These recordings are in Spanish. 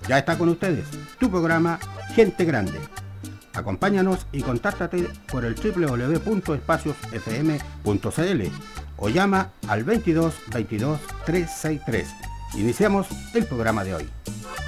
Ya está con ustedes, tu programa Gente Grande. Acompáñanos y contáctate por el www.espaciosfm.cl o llama al 22 22 363. Iniciamos el programa de hoy.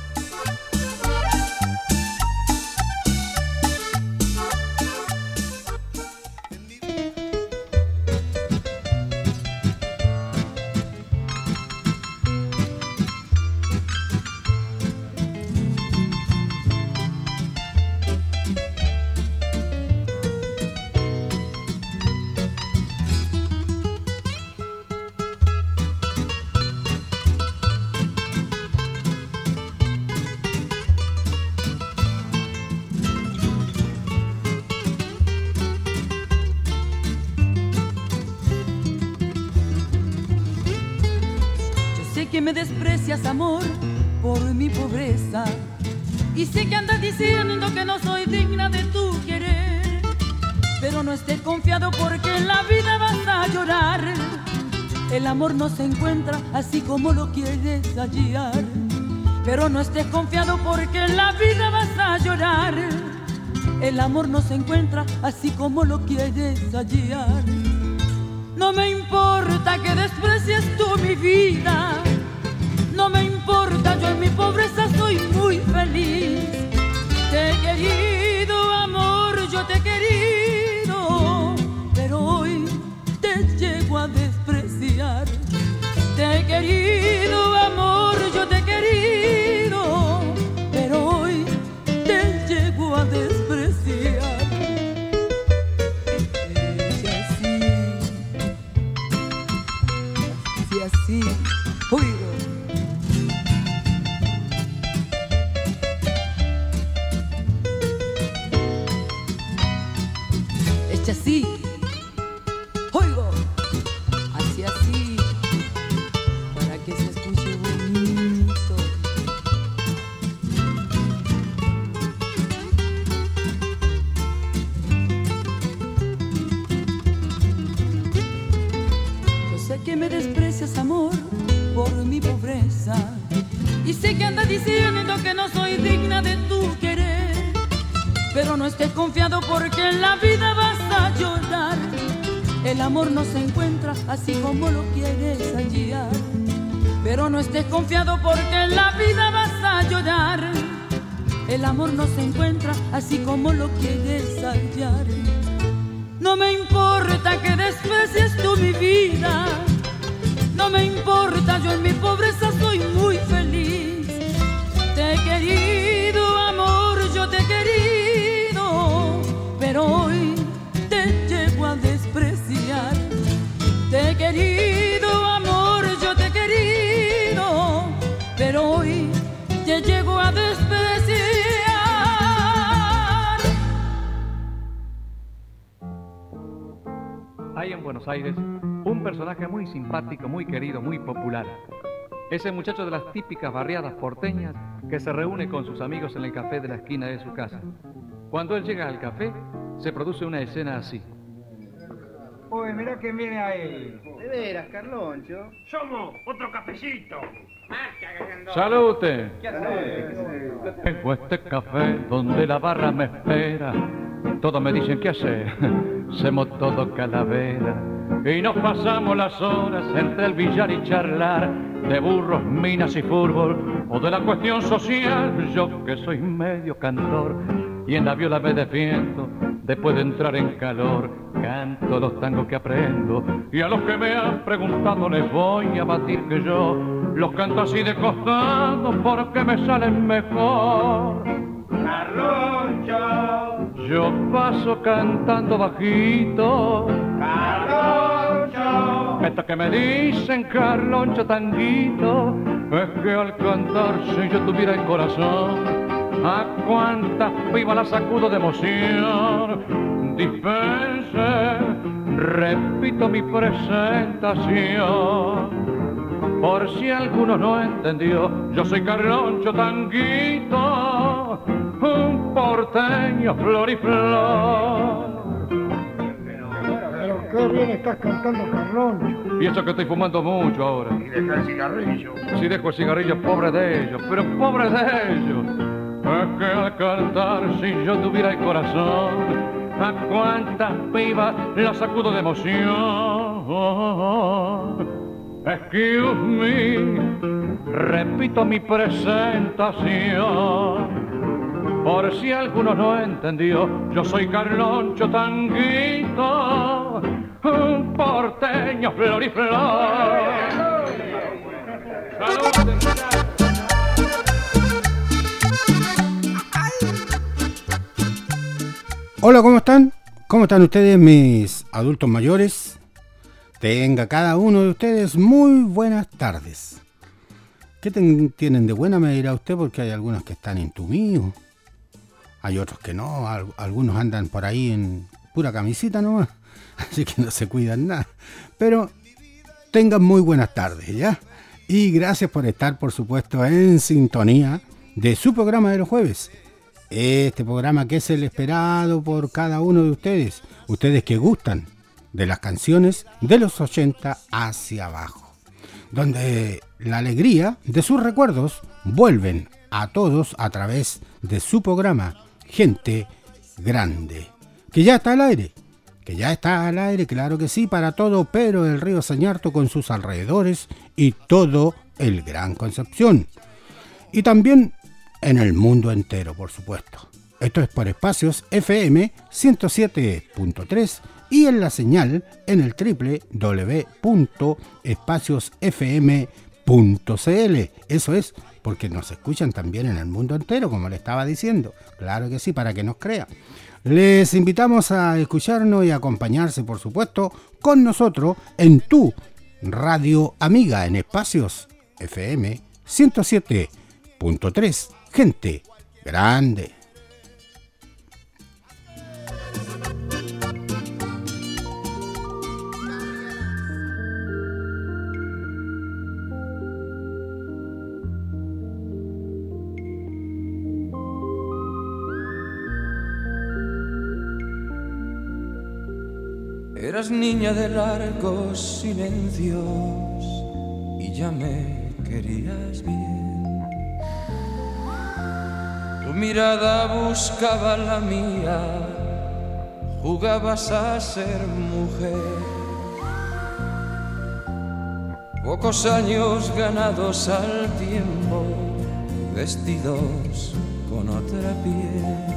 Me desprecias, amor, por mi pobreza, y sé que andas diciendo que no soy digna de tu querer, pero no estés confiado porque en la vida vas a llorar. El amor no se encuentra así como lo quieres hallar, pero no estés confiado porque en la vida vas a llorar. El amor no se encuentra así como lo quieres hallar. No me importa que desprecies tú mi vida, no me importa, yo en mi pobreza soy muy feliz. Te he querido, amor, yo te he querido, pero hoy te llego a despreciar. Te he querido, amor, yo te he querido, pero hoy te llego a despreciar. Si así, oigo. Así, oigo, así, para que se escuche bonito. Yo sé que me desprecias, amor, por mi pobreza, y sé que andas diciendo que no soy digna de tu querer, pero no estés confiado porque en la vida vas a llorar. El amor no se encuentra así como lo quieres hallar, pero no estés confiado porque en la vida vas a llorar. El amor no se encuentra así como lo quieres hallar. No me importa que desprecies tú mi vida, no me importa, yo en mi pobreza soy muy feliz. Te he querido, amor, yo te he querido, pero hoy te llego a despreciar. Te he querido, amor, yo te he querido, pero hoy te llego a despreciar. Hay en Buenos Aires un personaje muy simpático, muy querido, muy popular. Ese muchacho de las típicas barriadas porteñas que se reúne con sus amigos en el café de la esquina de su casa. Cuando él llega al café, se produce una escena así. Oye, mirá quién viene ahí. De veras, Carloncho. Somos otro cafecito. ¡Salute! ¿Qué haces? Tengo este café donde la barra me espera. Todos me dicen qué hacer. Somos todo calavera. Y nos pasamos las horas entre el billar y charlar de burros, minas y fútbol, o de la cuestión social. Yo que soy medio cantor y en la viola me defiendo, después de entrar en calor canto los tangos que aprendo, y a los que me han preguntado les voy a batir que yo los canto así de costado porque me salen mejor. Carloncho, yo paso cantando bajito. Carloncho, Esto que me dicen Carloncho tanguito, es que al cantar si yo tuviera el corazón, a cuántas pibas la sacudo de emoción. Dispense, repito mi presentación, por si alguno no entendió, yo soy Carloncho tanguito, un porteño flor y flor. Pero qué qué bien estás cantando, Carloncho. Y eso que estoy fumando mucho ahora. Y deja el cigarrillo. Si dejo el cigarrillo, pobre de ellos, pero pobre de ellos. Es que al cantar, si yo tuviera el corazón, a cuántas pibas la sacudo de emoción. Excuse me, repito mi presentación. Por si alguno no entendió, yo soy Carloncho Tanguito, un porteño floriflor. ¡Salud! Hola, ¿cómo están? ¿Cómo están ustedes, mis adultos mayores? Tenga cada uno de ustedes muy buenas tardes. ¿Qué tienen de buena, me dirá usted? Porque hay algunos que están entumidos. Hay otros que no, algunos andan por ahí en pura camisita nomás, así que no se cuidan nada. Pero tengan muy buenas tardes, ¿ya? Y gracias por estar, por supuesto, en sintonía de su programa de los jueves. Este programa que es el esperado por cada uno de ustedes, ustedes que gustan de las canciones de los 80 hacia abajo, donde la alegría de sus recuerdos vuelven a todos a través de su programa Gente Grande, que ya está al aire, claro que sí, para todo Pero el Río Sañarto con sus alrededores y todo el Gran Concepción, y también en el mundo entero, por supuesto. Esto es por Espacios FM 107.3 y en la señal en el www.espaciosfm.cl. Eso es porque nos escuchan también en el mundo entero, como le estaba diciendo. Claro que sí, para que nos crea. Les invitamos a escucharnos y acompañarse, por supuesto, con nosotros en tu radio amiga en Espacios FM 107.3. Gente Grande. Eras niña de largos silencios y ya me querías bien. Tu mirada buscaba la mía, jugabas a ser mujer. Pocos años ganados al tiempo, vestidos con otra piel.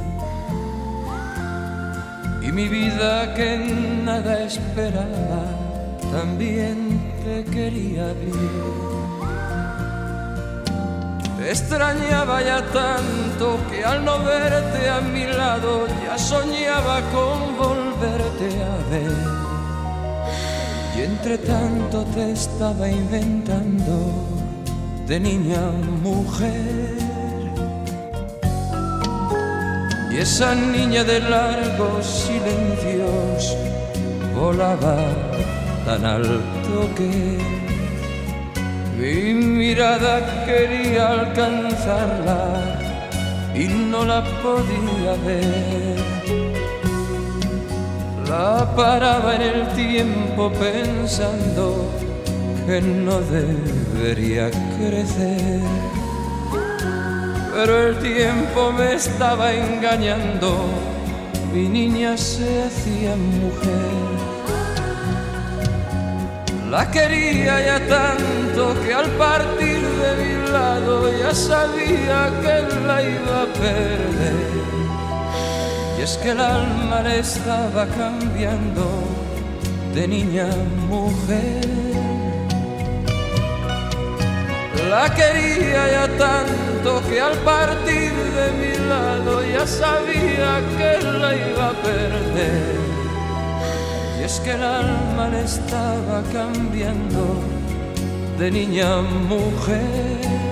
Y mi vida que nada esperaba, también te quería bien. Te extrañaba ya tanto que al no verte a mi lado ya soñaba con volverte a ver. Y entre tanto te estaba inventando de niña a mujer. Y esa niña de largos silencios volaba tan alto que mi mirada quería alcanzarla y no la podía ver. La paraba en el tiempo pensando que no debería crecer. Pero el tiempo me estaba engañando, mi niña se hacía mujer. La quería ya tanto que al partir de mi lado ya sabía que la iba a perder. Y es que el alma le estaba cambiando de niña a mujer. La quería ya tanto que al partir de mi lado ya sabía que la iba a perder. Y es que el alma le estaba cambiando de niña a mujer.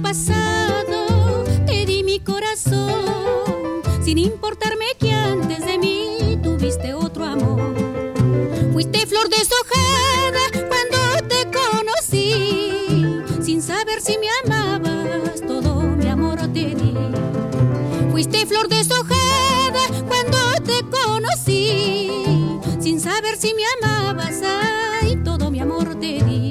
pasado te di mi corazón, sin importarme que antes de mí tuviste otro amor. Fuiste flor deshojada cuando te conocí, sin saber si me amabas, todo mi amor te di. Fuiste flor deshojada cuando te conocí, sin saber si me amabas, ay, todo mi amor te di.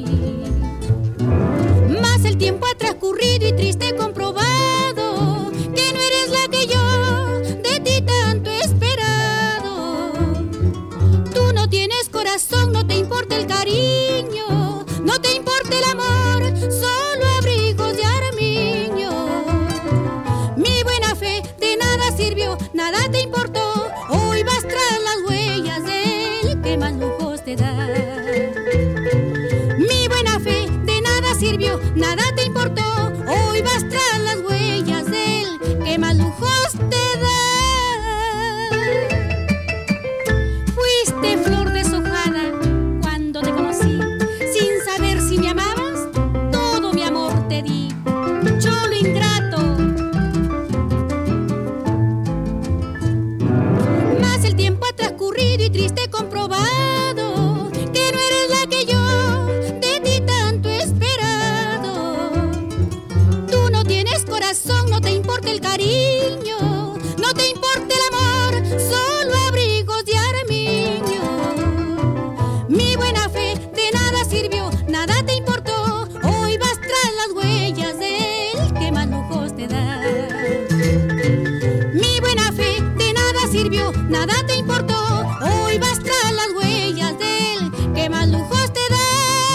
Mas el tiempo ha transcurrido y triste he comprobado que no eres la que yo de ti tanto he esperado. Tú no tienes corazón, no te importa el cariño, no te importa el amor, solo abrigos de armiño. Mi buena fe de nada sirvió, nada te importó, hoy vas tras las huellas del que más lujos te da. Mi buena fe de nada sirvió, nada te importó, hoy vas tras las huellas del que más lujos te da. Fuiste flor deshojada cuando te conocí, sin saber si me amabas, todo mi amor te di. Cholo ingrato. Mas el tiempo ha transcurrido y triste he comprobado que no eres la que yo de ti tanto he esperado. Tú no tienes corazón, no te importa el cariño, no te importa el amor, solo abrigos de armiño. Mi buena fe de nada sirvió, nada te importó, hoy vas tras las huellas del que más lujos te da. Mi buena fe de nada sirvió, nada te importó, hoy vas tras las huellas del que más lujos te da.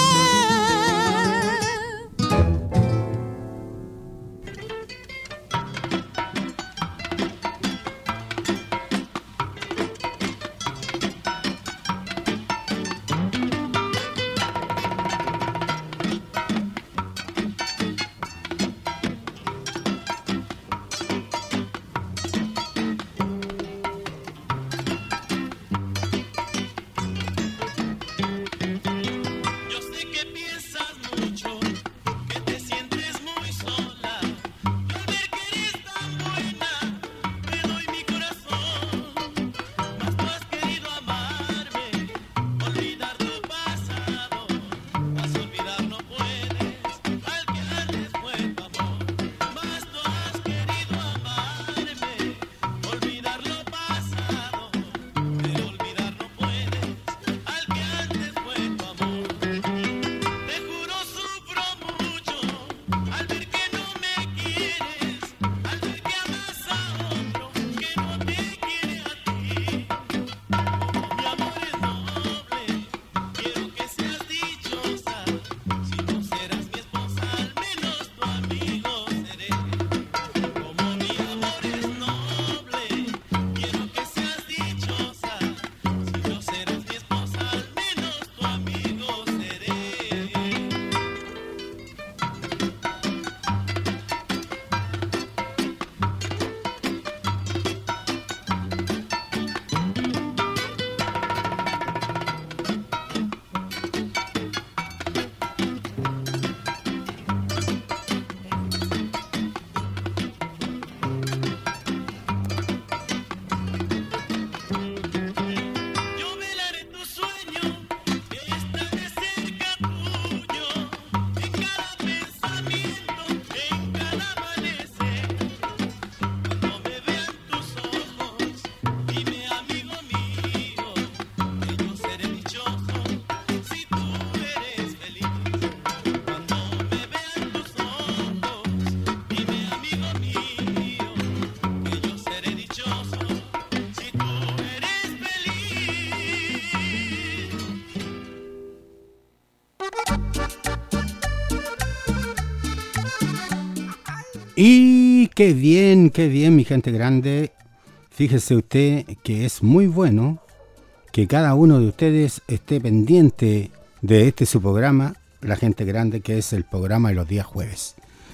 Y qué bien, mi gente grande. Fíjese usted que es muy bueno que cada uno de ustedes esté pendiente de este su programa, La Gente Grande, que es el programa de los días jueves.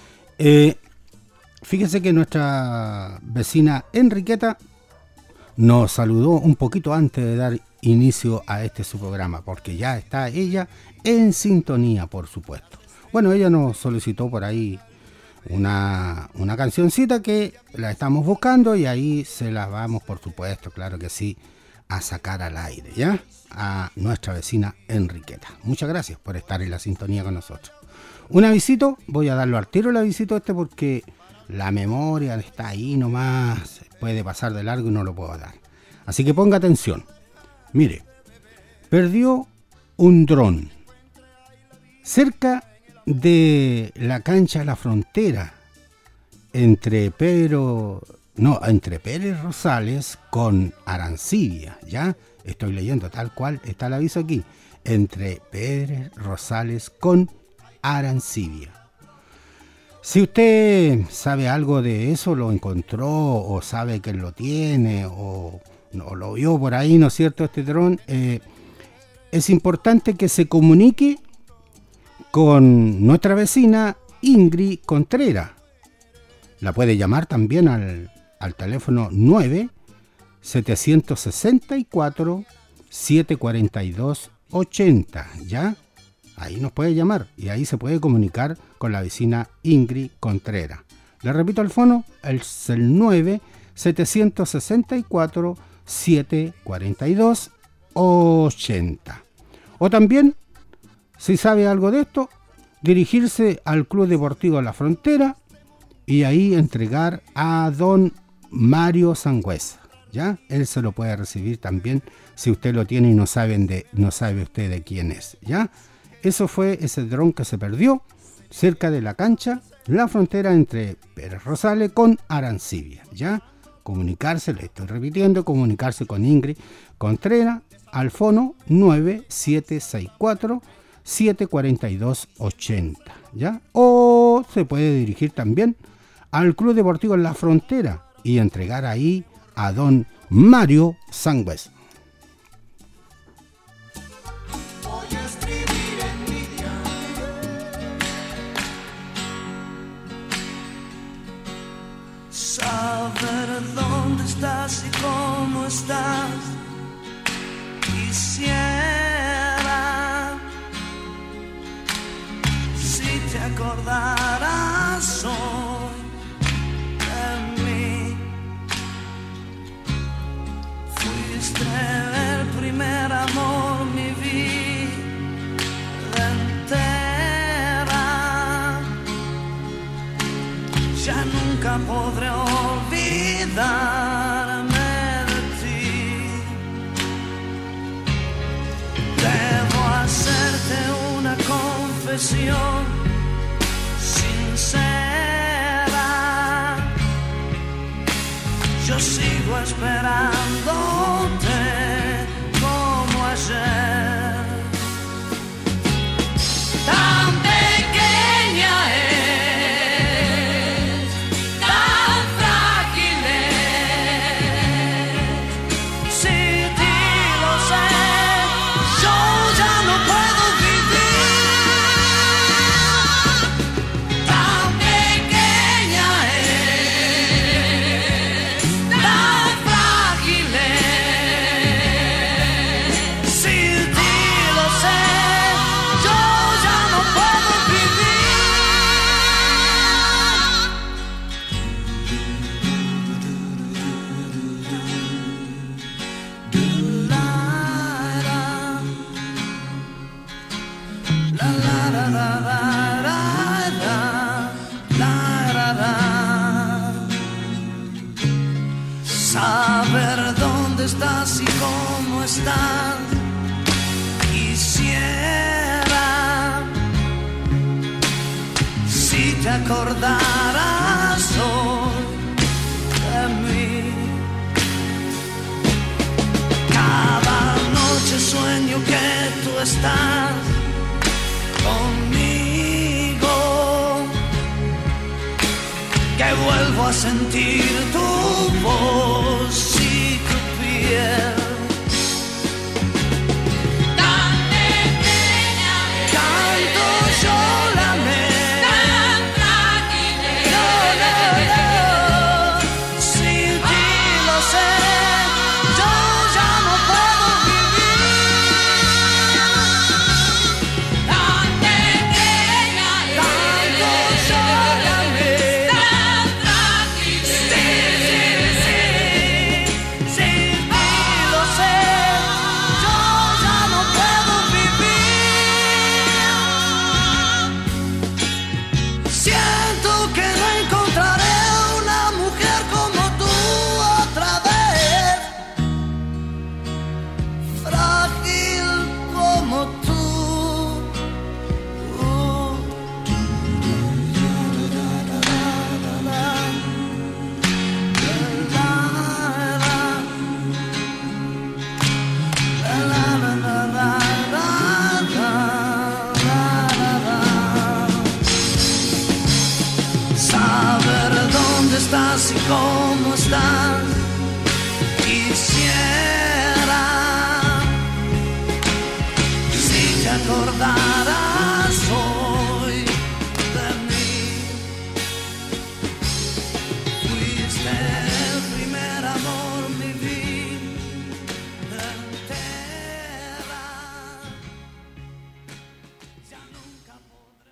Fíjese que nuestra vecina Enriqueta nos saludó un poquito antes de dar inicio a este su programa, porque ya está ella en sintonía, por supuesto. Bueno, ella nos solicitó por ahí una cancioncita que la estamos buscando y ahí se la vamos, por supuesto, claro que sí, a sacar al aire, ¿ya? A nuestra vecina Enriqueta. Muchas gracias por estar en la sintonía con nosotros. Un avisito, voy a darlo al tiro el avisito porque la memoria está ahí nomás, puede pasar de largo y no lo puedo dar. Así que ponga atención. Mire, perdió un dron cerca de la cancha La Frontera entre Pérez Rosales con Arancibia, ¿ya? Estoy leyendo tal cual está el aviso aquí. Entre Pérez Rosales con Arancibia. Si usted sabe algo de eso, lo encontró o sabe que lo tiene o lo vio por ahí, ¿no es cierto? Este dron, es importante que se comunique con nuestra vecina Ingrid Contreras. La puede llamar también al teléfono 9-764-742-80, ¿ya? Ahí nos puede llamar y ahí se puede comunicar con la vecina Ingrid Contreras. Le repito el fono, es el 9-764-742-80. O también, si sabe algo de esto, dirigirse al Club Deportivo La Frontera y ahí entregar a don Mario Sangüesa, ¿ya? Él se lo puede recibir también si usted lo tiene y no sabe usted de quién es, ¿ya? Eso fue ese dron que se perdió cerca de la cancha La Frontera entre Pérez Rosales con Arancibia, ¿ya? Comunicarse, le estoy repitiendo, comunicarse con Ingrid Contreras al fono 9-764-742-80, ¿ya? O se puede dirigir también al Club Deportivo La Frontera y entregar ahí a don Mario Sangüesa. Saber dónde estás y cómo estás, quisiera. Si te acordaras hoy de mí, fuiste el primer amor, mi vida entera. Ya nunca podré olvidarme de ti. Debo hacerte una confesión sincera. Yo sigo esperándote como ayer. Tan pequeña es, tan frágil es. Sin ti lo sé, yo ya no puedo vivir. Tan pequeña es, tan frágil es. Sin ti lo sé, yo ya no puedo vivir. La la la la la la la la la. Saber dónde estás y cómo estás, quisiera. Si te acordaras hoy de mí. Cada noche sueño que tú estás conmigo, que vuelvo a sentir tu voz y tu piel. Canto yo la sin ti lo sé, yo ya no puedo vivir. Tan pequeña, canto yo la estás y cómo estás. Quisiera si te acordaras hoy de mí. Fuiste el primer amor, mi vida entera. Ya nunca podré.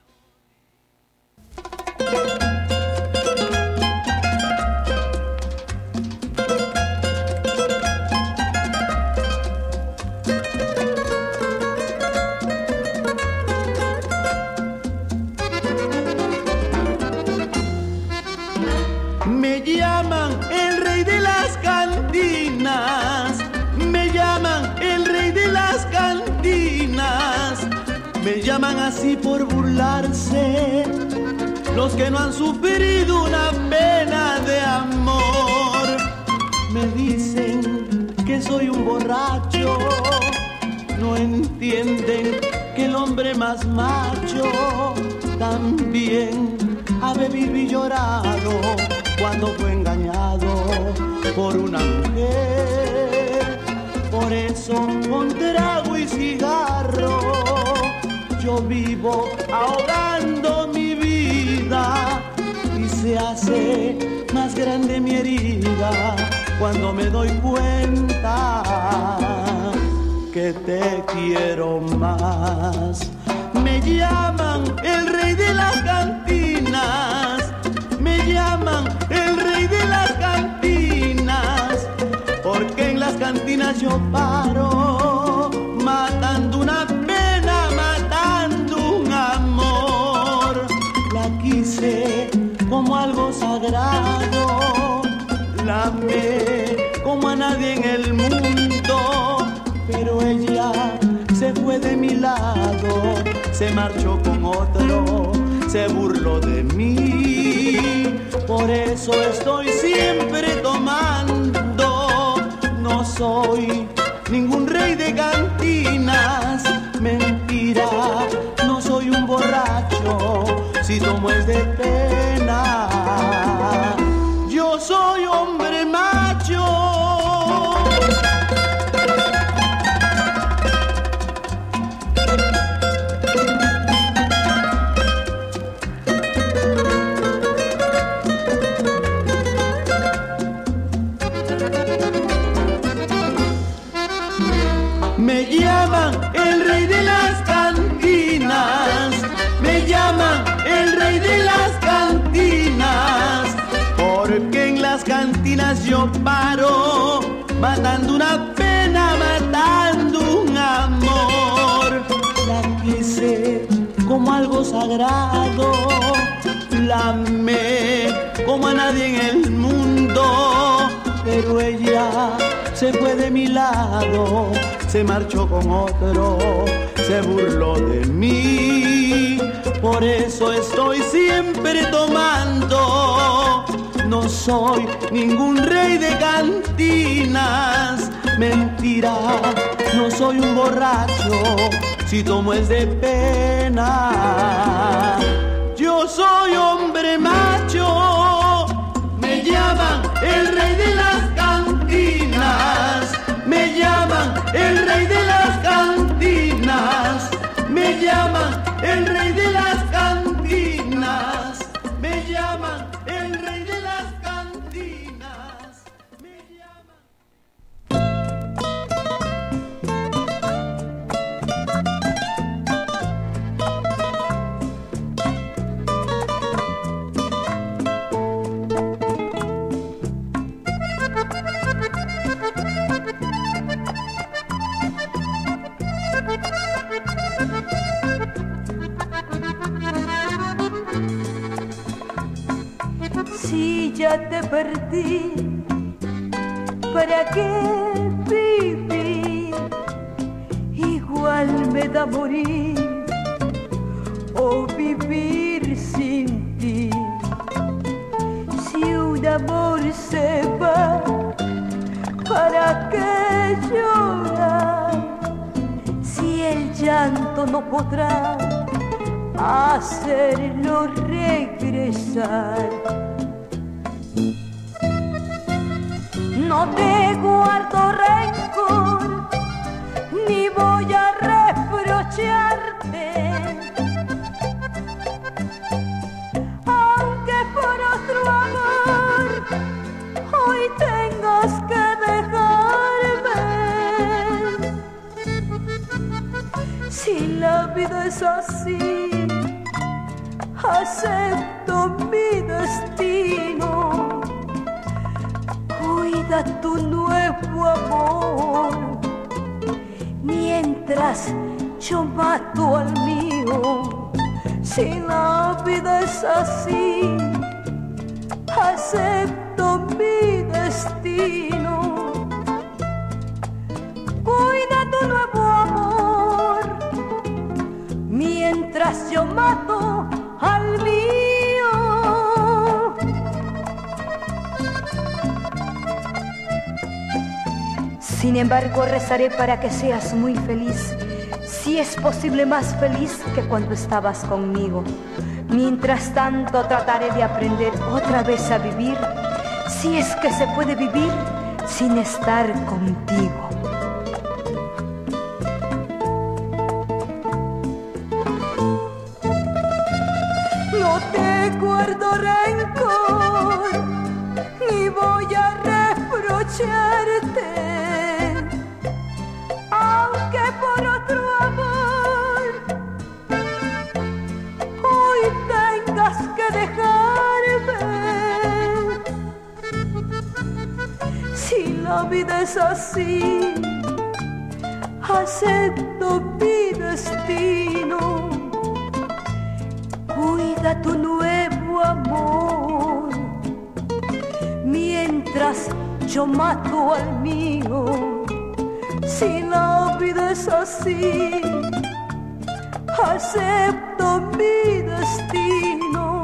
Me llaman el rey de las cantinas, me llaman el rey de las cantinas, me llaman así por burlarse los que no han sufrido una pena de amor. Me dicen que soy un borracho, no entienden que el hombre más macho también ha bebido y llorado cuando fue engañado por una mujer. Por eso con trago y cigarro yo vivo ahogando mi vida y se hace más grande mi herida cuando me doy cuenta que te quiero más. Me llaman el rey de las cantinas, me llaman el rey de las cantinas, porque en las cantinas yo paro, matando una pena, matando un amor. La quise como algo sagrado, la amé como a nadie en el mundo, pero ella se fue de mi lado, se marchó con otro, se burló de mí. Por eso estoy siempre tomando. No soy ningún rey de cantinas, mentira, no soy un borracho, si tomo es de pena. Yo soy hombre macho. Me llaman el rey de las cantinas, me llaman el rey de las cantinas, porque en las cantinas yo paro, matando una pena, matando un amor. La quise como algo sagrado, la amé como a nadie en el mundo, pero ella se fue de mi lado, se marchó con otro, se burló de mí. Por eso estoy siempre tomando. No soy ningún rey de cantinas, mentira, no soy un borracho, si tomo es de pena. Yo soy hombre macho. Me llaman el rey de las cantinas, me llaman el rey de las cantinas, me llaman el rey de las cantinas, me llaman el rey de las cantinas, me llaman. Si ya te perdí, ¿para qué vivir? Igual me da morir o vivir sin ti. Si un amor se va, ¿para qué llorar? Si el llanto no podrá hacerlo regresar. cuida tu nuevo amor, mientras yo mato al mío. Si la vida es así, acepto mi destino. Cuida tu nuevo amor, mientras yo mato al mío. Sin embargo, rezaré para que seas muy feliz, si es posible más feliz que cuando estabas conmigo. Mientras tanto, trataré de aprender otra vez a vivir, si es que se puede vivir sin estar contigo. No te guardo rencor, ni voy a reprocharte, aunque por otro amor hoy tengas que dejarme. Si la vida es así, acepto mi destino. Cuida tu nuevo amor, mientras yo mato al mío. Si la vida es así, acepto mi destino.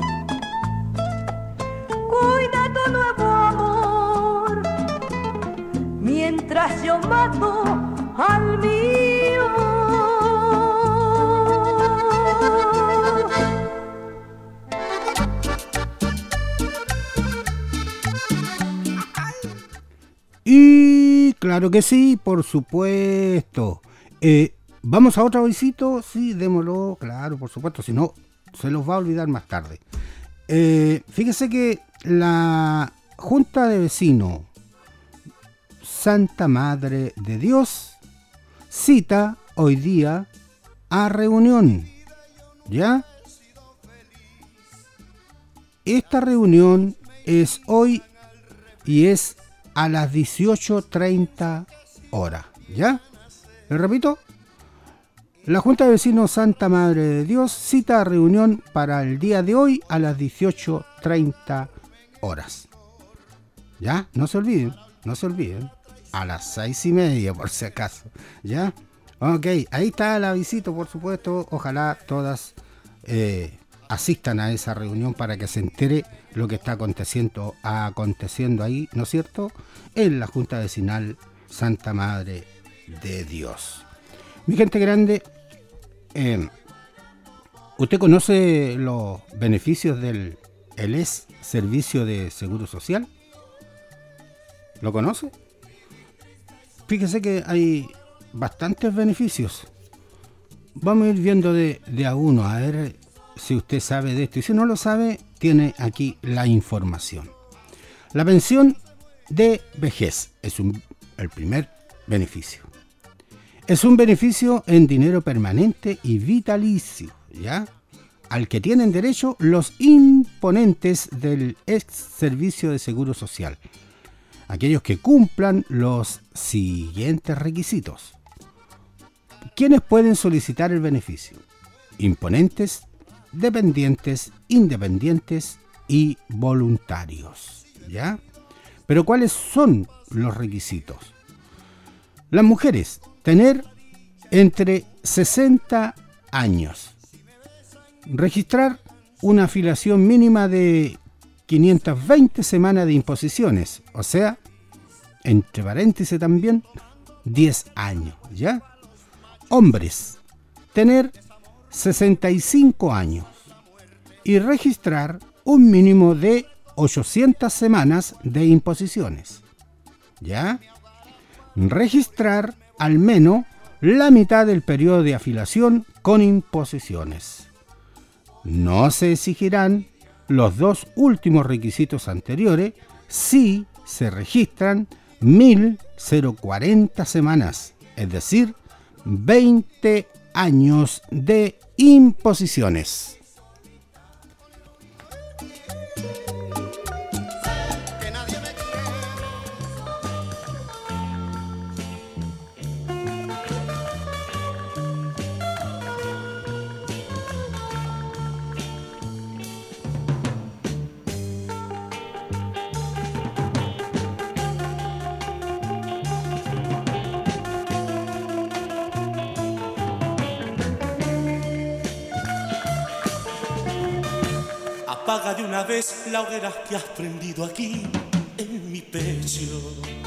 Cuida tu nuevo amor, mientras yo mato al mío. Y claro que sí, por supuesto. ¿Vamos a otro avisito? Sí, démoslo, claro, por supuesto. Si no, se los va a olvidar más tarde. Fíjese que la Junta de Vecinos Santa Madre de Dios cita hoy día a reunión. ¿Ya? Esta reunión es hoy y es a las 18:30 horas. ¿Ya? ¿Le repito? La Junta de Vecinos Santa Madre de Dios cita a reunión para el día de hoy a las 18:30 horas. ¿Ya? No se olviden, no se olviden. A las 6:30 por si acaso. ¿Ya? Ok, ahí está el avisito, por supuesto. Ojalá todas asistan a esa reunión para que se entere lo que está aconteciendo ahí, ¿no es cierto? En la Junta Vecinal Santa Madre de Dios. Mi gente grande, ¿usted conoce los beneficios del ES Servicio de Seguro Social? ¿Lo conoce? Fíjese que hay bastantes beneficios. Vamos a ir viendo de a uno, a ver si usted sabe de esto. Y si no lo sabe, tiene aquí la información. La pensión de vejez es el primer beneficio. Es un beneficio en dinero permanente y vitalicio, ¿ya? Al que tienen derecho los imponentes del ex Servicio de Seguro Social. Aquellos que cumplan los siguientes requisitos. ¿Quiénes pueden solicitar el beneficio? Imponentes, dependientes, independientes y voluntarios, ¿ya? Pero ¿cuáles son los requisitos? Las mujeres, tener entre 60 años. Registrar una afiliación mínima de 520 semanas de imposiciones, o sea, entre paréntesis también, 10 años, ¿ya? Hombres, tener 65 años y registrar un mínimo de 800 semanas de imposiciones, ¿ya? Registrar al menos la mitad del periodo de afiliación con imposiciones. No se exigirán los dos últimos requisitos anteriores si se registran 1.040 semanas, es decir, 20 años de imposiciones. apaga de una vez la hoguera que has prendido aquí en mi pecho.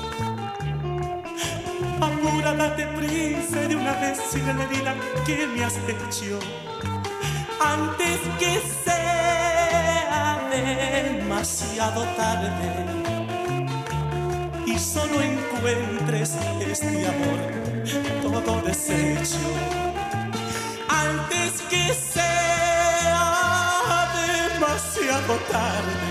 Apura, date prisa de una vez sin la herida que me has hecho, antes que sea demasiado tarde y solo encuentres este amor todo deshecho. Antes que sea demasiado tarde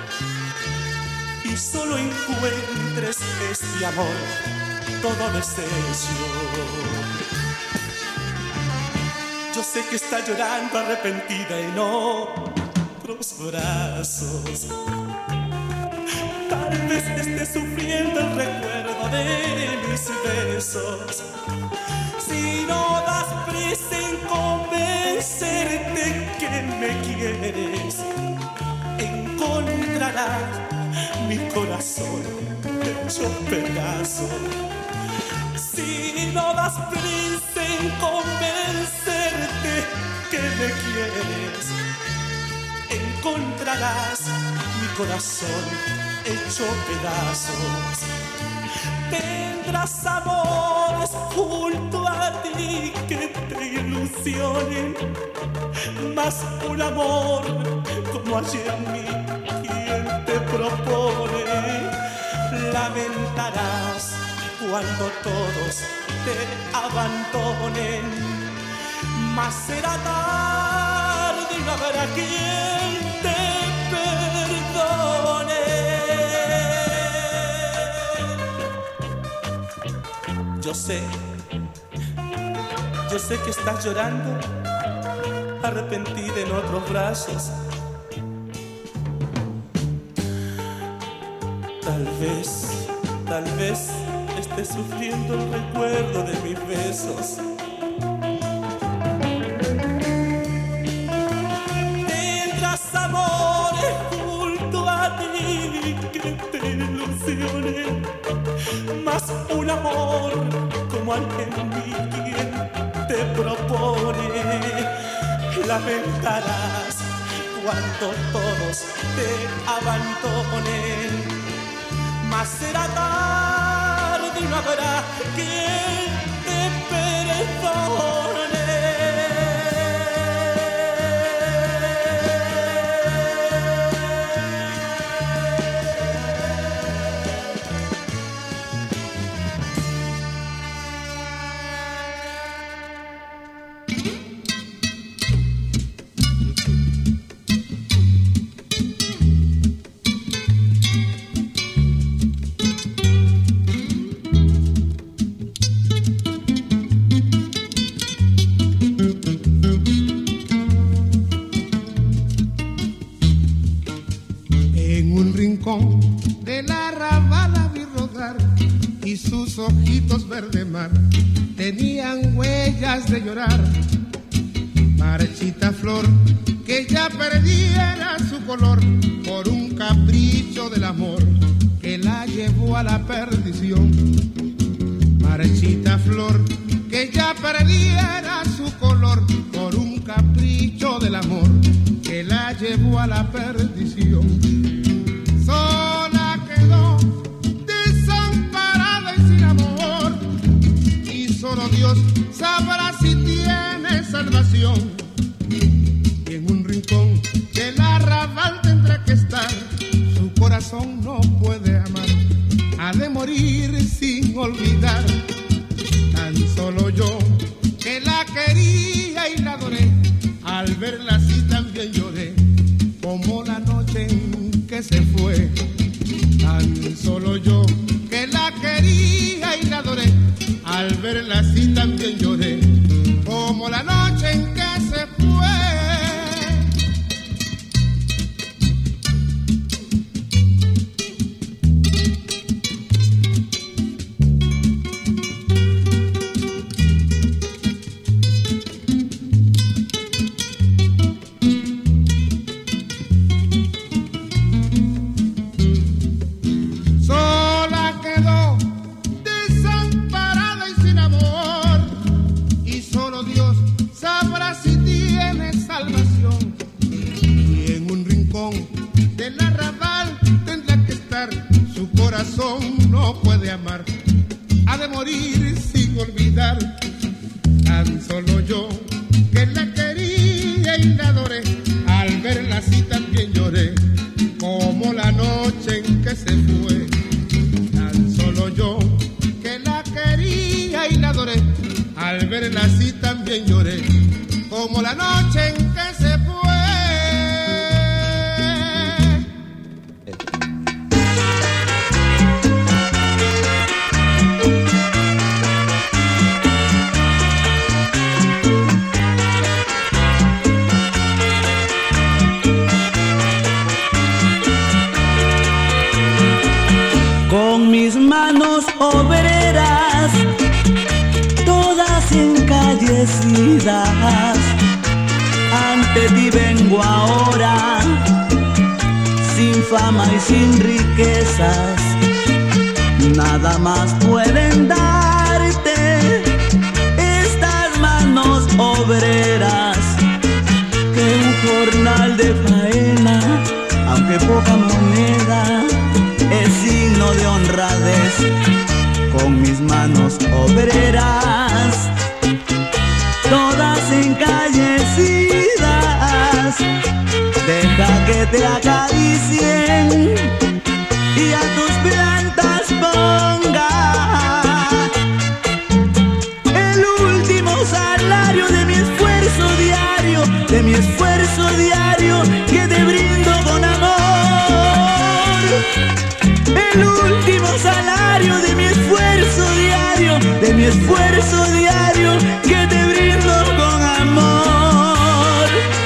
y solo encuentres este amor todo deshecho. Yo sé que está llorando arrepentida en otros brazos. Tal vez esté sufriendo el recuerdo de mis besos. Si no das prisa en convencerte que me quieres, encontrarás mi corazón hecho pedazo. Si no das prisa en convencerte que me quieres, encontrarás mi corazón hecho pedazos. Tendrás amores junto a ti que te ilusionen, más un amor como ayer a mí quien te propone. Lamentarás cuando todos te abandonen, mas será tarde y no habrá quien te perdone. Yo sé que estás llorando, arrepentida en otros brazos. Tal vez esté sufriendo el recuerdo de mis besos. Tendrás amores junto a ti que te ilusionen, más un amor como al que en mí quien te propone. Lamentarás cuando todos te abandonen, mas será tarde y no habrá quien te perdone. Del arrabal la vi rodar y sus ojitos verde mar tenían huellas de llorar. Marchita flor que ya perdiera su color por un capricho del amor que la llevó a la perdición. Marchita flor que ya perdiera su color por un capricho del amor que la llevó a la perdición. Sola quedó, desamparada y sin amor, y solo Dios sabrá si tiene salvación. Y en un rincón del arrabal tendrá que estar, su corazón no puede amar, ha de morir sin olvidar. Tan solo yo, que la quería y la adoré, al verla así también lloré, como la noche en que se fue. Tan solo yo, que la quería y la adoré, al verla así también lloré, como la noche en que se fue. rincón del arrabal tendrá que estar. Su corazón no puede amar, ha de morir sin olvidar. Tan solo yo que la quería y la adoré, al verla así también lloré, como la noche en que se fue. Tan solo yo que la quería y la adoré, al verla así también lloré, como la noche en que se fue. Con mis manos obreras, todas encallecidas, ante ti vengo ahora, sin fama y sin riquezas, nada más pueden darte estas manos obreras que un jornal de faena, aunque poca moneda, es signo de honradez. Con mis manos obreras, todas encallecidas, deja que te acaricien y a tus plantas ponga el último salario de mi esfuerzo diario, de mi esfuerzo diario que te brindo con amor. El último salario de mi esfuerzo diario, de mi esfuerzo diario que te brindo con amor.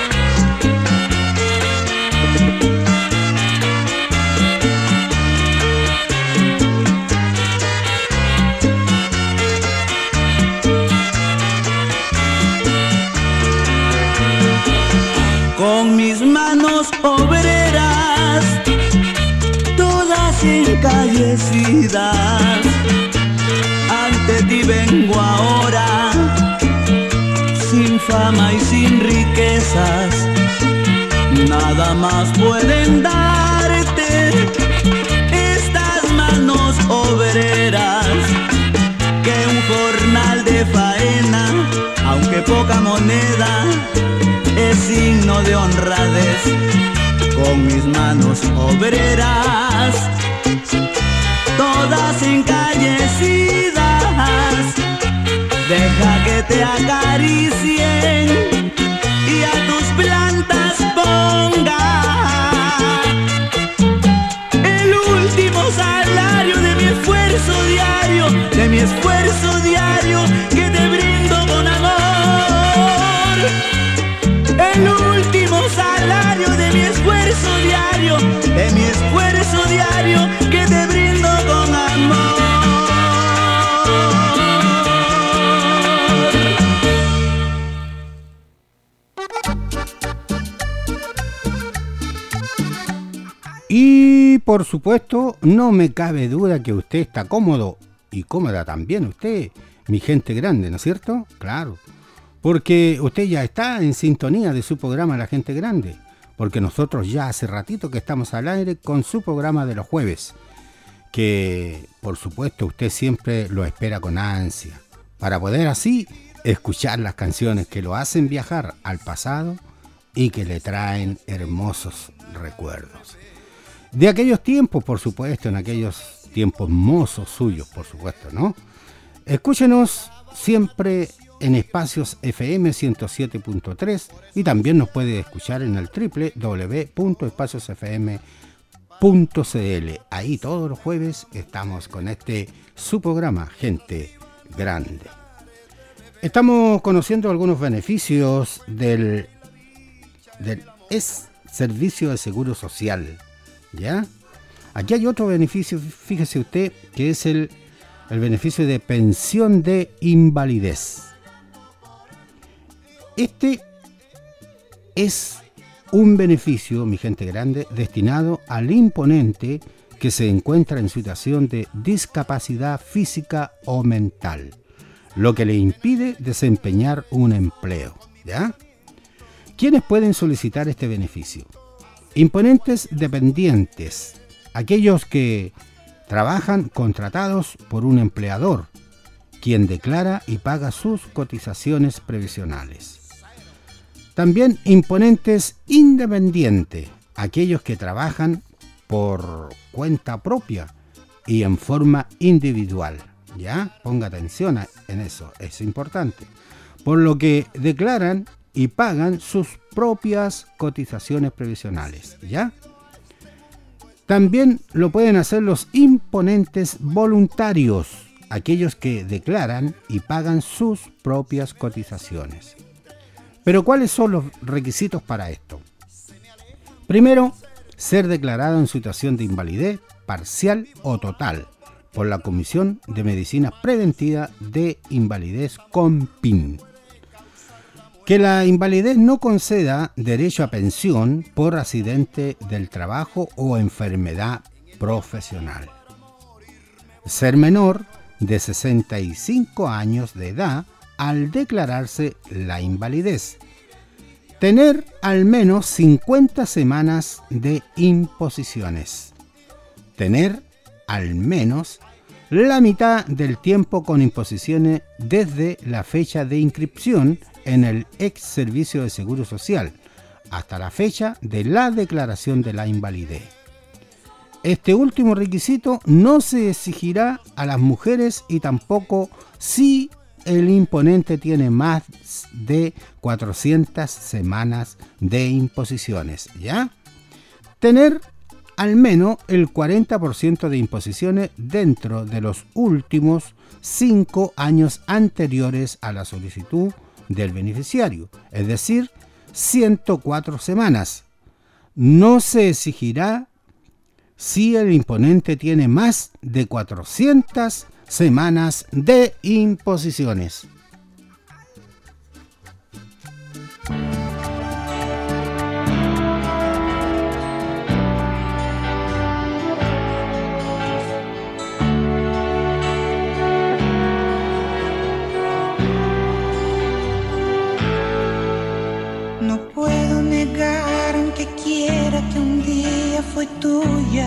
Con mis manos obreras, encallecidas, ante ti vengo ahora, sin fama y sin riquezas, nada más pueden darte estas manos obreras que un jornal de faena, aunque poca moneda, es signo de honradez. Con mis manos obreras, todas encallecidas, deja que te acaricien y a tus plantas ponga el último salario de mi esfuerzo diario, de mi esfuerzo diario que te brindo con amor. El último salario de mi esfuerzo diario, de mi esfuerzo diario que te brindo con amor. Y por supuesto, no me cabe duda que usted está cómodo y cómoda también usted, mi gente grande, ¿no es cierto? Claro, porque usted ya está en sintonía de su programa La Gente Grande, porque nosotros ya hace ratito que estamos al aire con su programa de los jueves, que por supuesto usted siempre lo espera con ansia, para poder así escuchar las canciones que lo hacen viajar al pasado y que le traen hermosos recuerdos. De aquellos tiempos, por supuesto, en aquellos tiempos mozos suyos, por supuesto, ¿no? Escúchenos siempre en Espacios FM 107.3 y también nos puede escuchar en el www.espaciosfm.cl. Ahí todos los jueves estamos con su programa Gente Grande. Estamos conociendo algunos beneficios del Servicio de Seguro Social, ¿ya? Aquí hay otro beneficio, fíjese usted, que es el beneficio de pensión de invalidez. Este es un beneficio, mi gente grande, destinado al imponente que se encuentra en situación de discapacidad física o mental, lo que le impide desempeñar un empleo, ¿ya? ¿Quiénes pueden solicitar este beneficio? Imponentes dependientes, aquellos que trabajan contratados por un empleador, quien declara y paga sus cotizaciones previsionales. También imponentes independientes, aquellos que trabajan por cuenta propia y en forma individual. ¿Ya? Ponga atención en eso, es importante. Por lo que declaran y pagan sus propias cotizaciones previsionales. ¿Ya? También lo pueden hacer los imponentes voluntarios, aquellos que declaran y pagan sus propias cotizaciones. Pero ¿cuáles son los requisitos para esto? Primero, ser declarado en situación de invalidez parcial o total por la Comisión de Medicina Preventiva de Invalidez COMPIN. Que la invalidez no conceda derecho a pensión por accidente del trabajo o enfermedad profesional. Ser menor de 65 años de edad al declararse la invalidez. Tener al menos 50 semanas de imposiciones. Tener al menos la mitad del tiempo con imposiciones desde la fecha de inscripción en el ex servicio de Seguro Social hasta la fecha de la declaración de la invalidez. Este último requisito no se exigirá a las mujeres y tampoco si el imponente tiene más de 400 semanas de imposiciones. ¿Ya? Tener al menos el 40% de imposiciones dentro de los últimos 5 años anteriores a la solicitud del beneficiario, es decir, 104 semanas. No se exigirá si el imponente tiene más de 400 semanas de imposiciones. No puedo negar, aunque quiera, que un día fue tuya.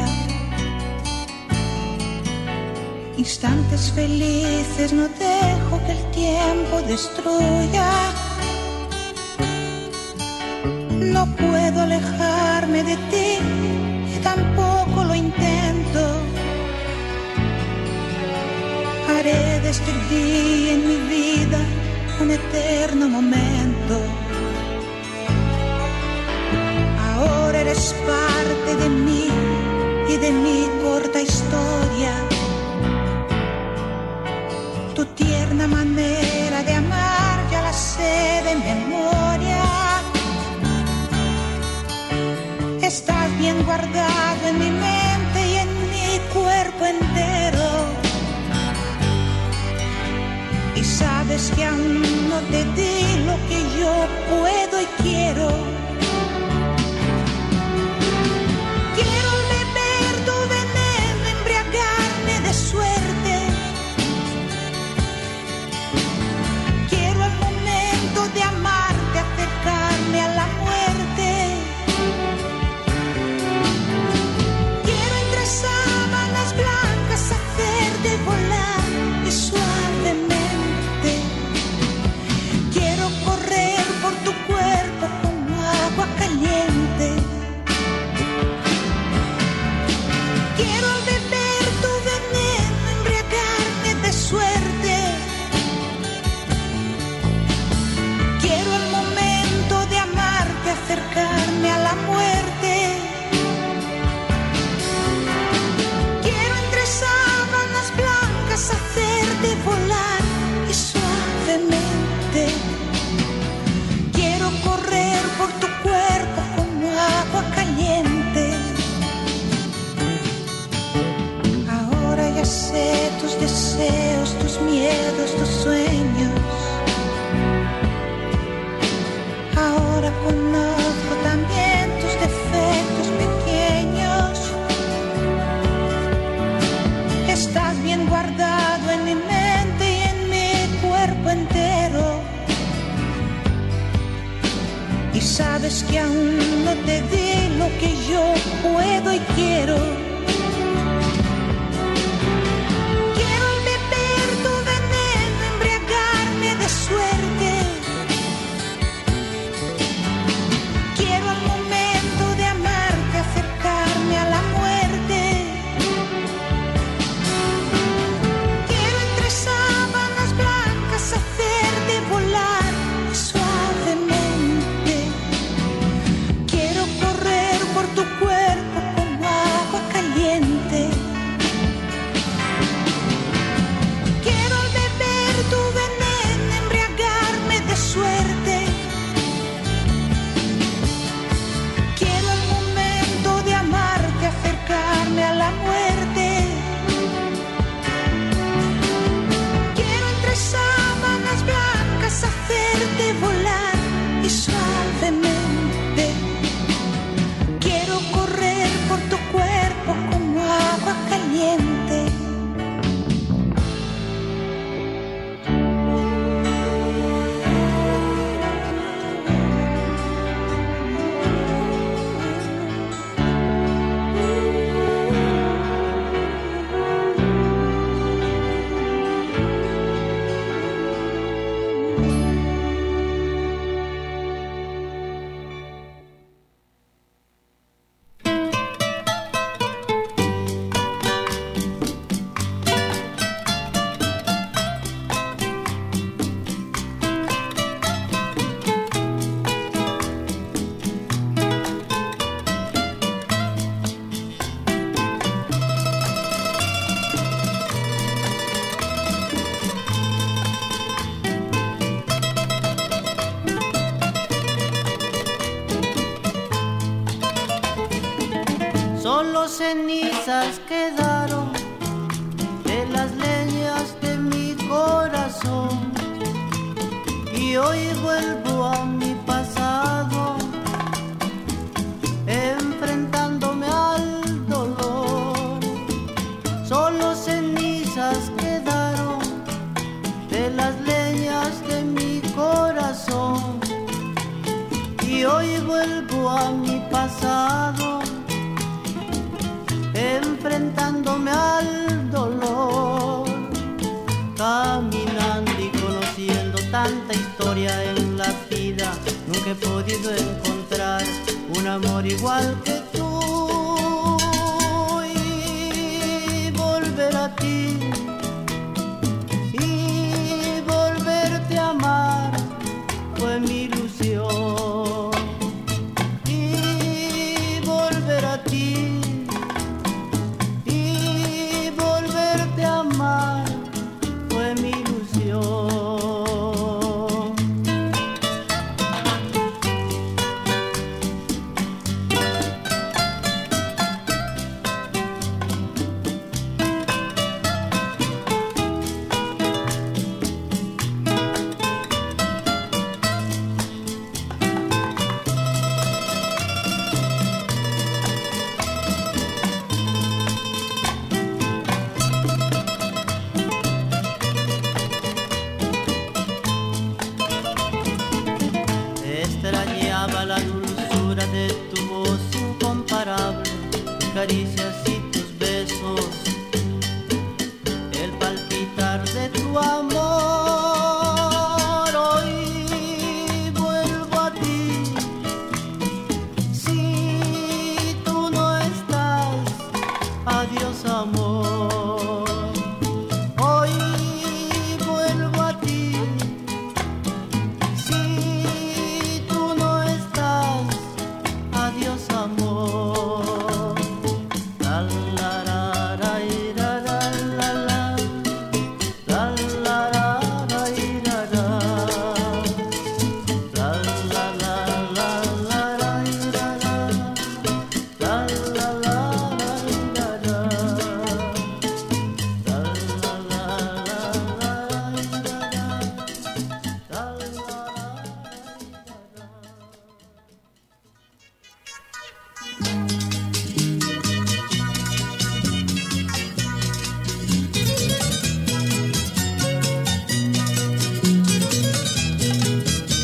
Instantes felices no dejo que el tiempo destruya. No puedo alejarme de ti y tampoco lo intento. Haré de este día en mi vida un eterno momento. Ahora eres parte de mí y de mi corta historia. Tu tierna manera de amar ya la sé de memoria. Estás bien guardado en mi mente y en mi cuerpo entero. Y sabes que aún no te di lo que yo puedo y quiero. Quiero beber tu veneno, embriagarme de suerte. Quiero el momento de amarte, acercarme a la muerte. Quiero entre sábanas blancas hacerte volar y suavemente. Quiero correr por tu cuerpo como te quiero. Quiero al beber tu veneno embriagarme de suerte. Quiero al momento de amarte acercarme a la muerte. Quiero entre sábanas blancas hacerte volar suavemente. Quiero correr por tu cuerpo como agua caliente. Quiero al beber tu veneno embriagarme de suerte. Quiero al momento de amarte acercarme a la muerte. Quiero entre sábanas blancas hacerte volar y suavemente. Quiero correr por tu cuerpo como agua caliente. Solo cenizas quedaron de las leñas de mi corazón y hoy vuelvo a mi pasado enfrentándome al dolor. Solo cenizas quedaron de las leñas de mi corazón y hoy vuelvo a mi pasado enfrentándome al dolor, caminando y conociendo tanta historia en la vida. Nunca he podido encontrar un amor igual que tú y volver a ti y volverte a amar fue mi ilusión y volver a ti fue mi ilusión. Caricias y tus besos, el palpitar de tu amor. Hoy vuelvo a ti, si tú no estás, adiós amor. Hoy vuelvo a ti, si tú no estás, adiós amor.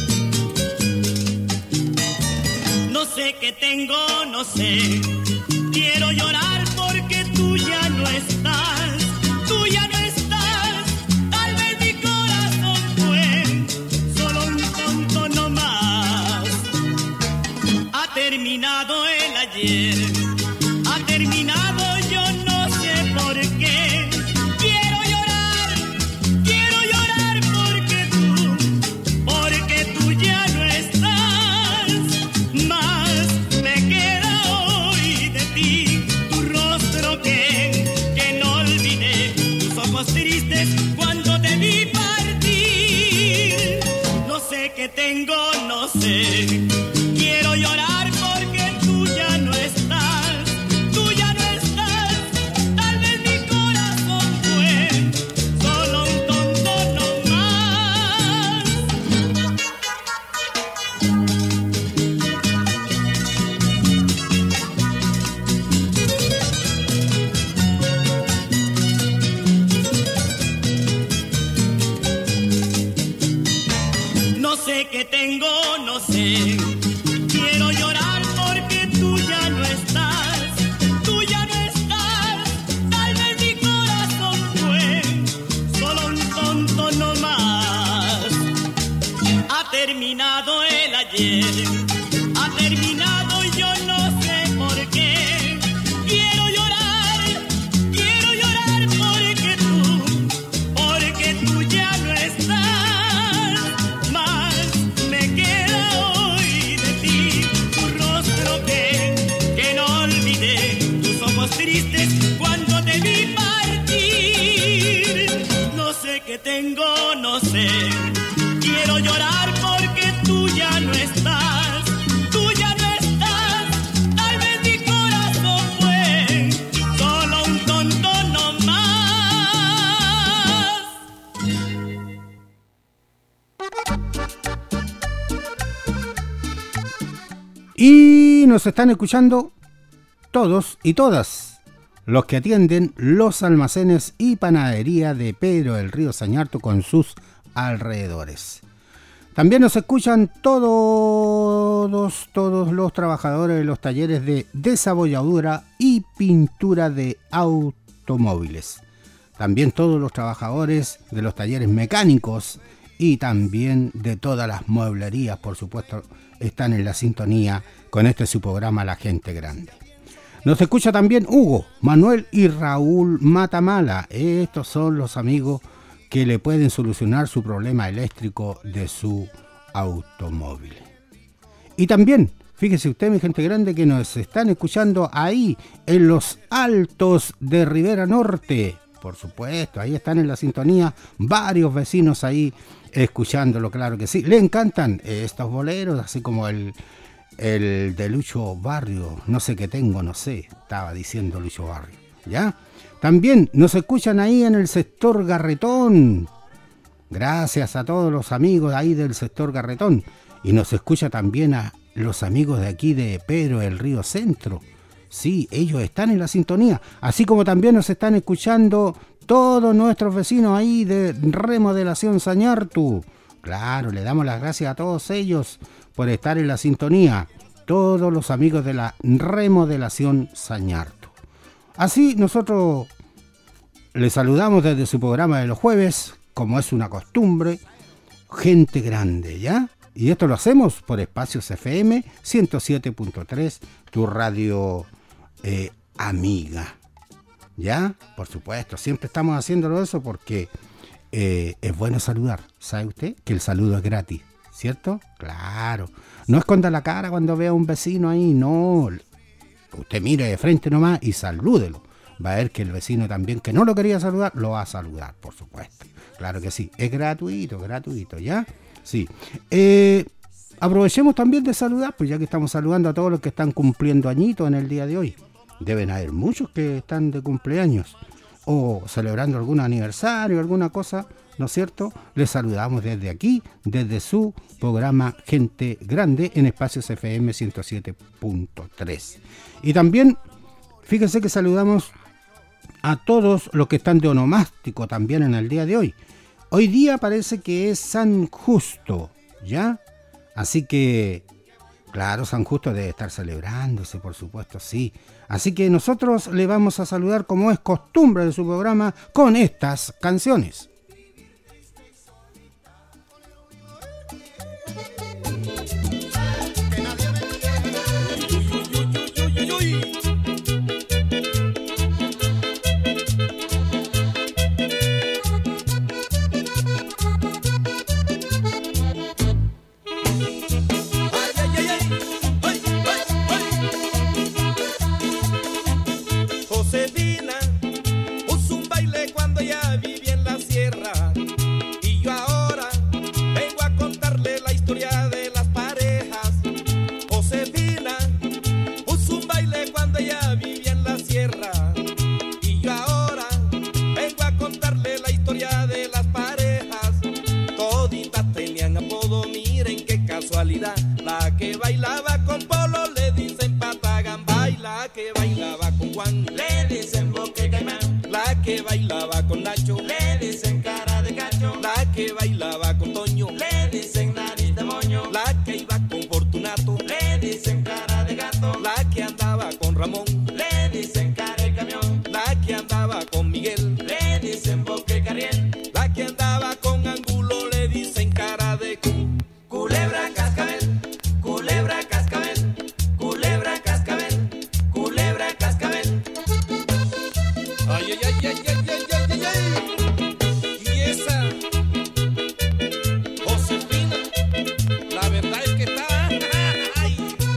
No sé qué tengo, no sé Quiero llorar porque tú ya no estás, tú ya no estás. Tal vez mi corazón fue solo un tonto nomás. Ha terminado el ayer, ha terminado, yo no sé por qué. Quiero llorar porque tú ya no estás. Más me queda hoy de ti, tu rostro que no olvidé, tus ojos tristes cuando te vi partir. No sé qué tengo, no sé. Quiero llorar porque tú ya no estás, tú ya no estás. Tal vez mi corazón fue solo un tonto nomás. No sé qué tengo, no sé. Quiero llorar porque tú ya no estás, tú ya no estás. Tal vez mi corazón fue solo un tonto nomás. Ha terminado el ayer, ha terminado, yo no sé por qué. Quiero llorar porque tú ya no estás. Más me queda hoy de ti, tu rostro que no olvidé, tus ojos tristes cuando te vi partir. No sé qué tengo, no sé. Quiero llorar porque tú ya no estás, tú ya no estás. Tal vez mi corazón fue solo un tonto nomás. Y nos están escuchando todos y todas los que atienden los almacenes y panadería de Pedro del Río Sañarto con sus alrededores. También nos escuchan todos los trabajadores de los talleres de desabolladura y pintura de automóviles. También todos los trabajadores de los talleres mecánicos y también de todas las mueblerías, por supuesto, están en la sintonía con este su programa La Gente Grande. Nos escucha también Hugo, Manuel y Raúl Matamala. Estos son los amigos que le pueden solucionar su problema eléctrico de su automóvil. Y también, fíjese usted, mi gente grande, que nos están escuchando ahí en los altos de Rivera Norte. Por supuesto, ahí están en la sintonía varios vecinos ahí escuchándolo, claro que sí. Le encantan estos boleros, así como el de Lucho Barrio. No sé qué tengo, no sé, estaba diciendo Lucho Barrio, ¿ya? También nos escuchan ahí en el sector Garretón. Gracias a todos los amigos ahí del sector Garretón. Y nos escucha también a los amigos de aquí de Pedro del Río Centro. Sí, ellos están en la sintonía. Así como también nos están escuchando todos nuestros vecinos ahí de Remodelación Sañartu. Claro, le damos las gracias a todos ellos por estar en la sintonía. Todos los amigos de la Remodelación Sañartu. Así nosotros les saludamos desde su programa de los jueves, como es una costumbre, Gente Grande, ¿ya? Y esto lo hacemos por Espacios FM 107.3, tu radio amiga, ¿ya? Por supuesto, siempre estamos haciéndolo eso porque es bueno saludar. ¿Sabe usted? Que el saludo es gratis, ¿cierto? Claro. No esconda la cara cuando vea a un vecino ahí, no. Usted mire de frente nomás y salúdelo. Va a ver que el vecino también, que no lo quería saludar, lo va a saludar, por supuesto. Claro que sí. Es gratuito, ¿ya? Sí. Aprovechemos también de saludar, pues ya que estamos saludando a todos los que están cumpliendo añitos en el día de hoy. Deben haber muchos que están de cumpleaños o celebrando algún aniversario, alguna cosa, ¿no es cierto? Les saludamos desde aquí, desde su programa Gente Grande en Espacios FM 107.3. Y también, fíjense que saludamos a todos los que están de onomástico también en el día de hoy. Hoy día parece que es San Justo, ¿ya? Así que Claro, San Justo debe estar celebrándose, por supuesto, sí. Así que nosotros le vamos a saludar, como es costumbre de su programa, con estas canciones. La que bailaba con Polo le dicen Patagamba, y la que bailaba con Juan le dicen Boque Caimán, la que bailaba con Nacho le dicen Cara de Cacho, la que bailaba con Toño le dicen Nariz de Moño, la que iba con Fortunato le dicen Cara de Gato, la que andaba con Ramón le dicen Cara de Camión, la que andaba con Miguel le dicen Boque Carriel, la que andaba con Angulo le dicen Cara de Culebra Cascabel, culebra cascabel, culebra cascabel, culebra cascabel. Ay, ay, ay, ay, ay, ay, ay, ay. Y esa Josefina, la verdad es que está. Ay.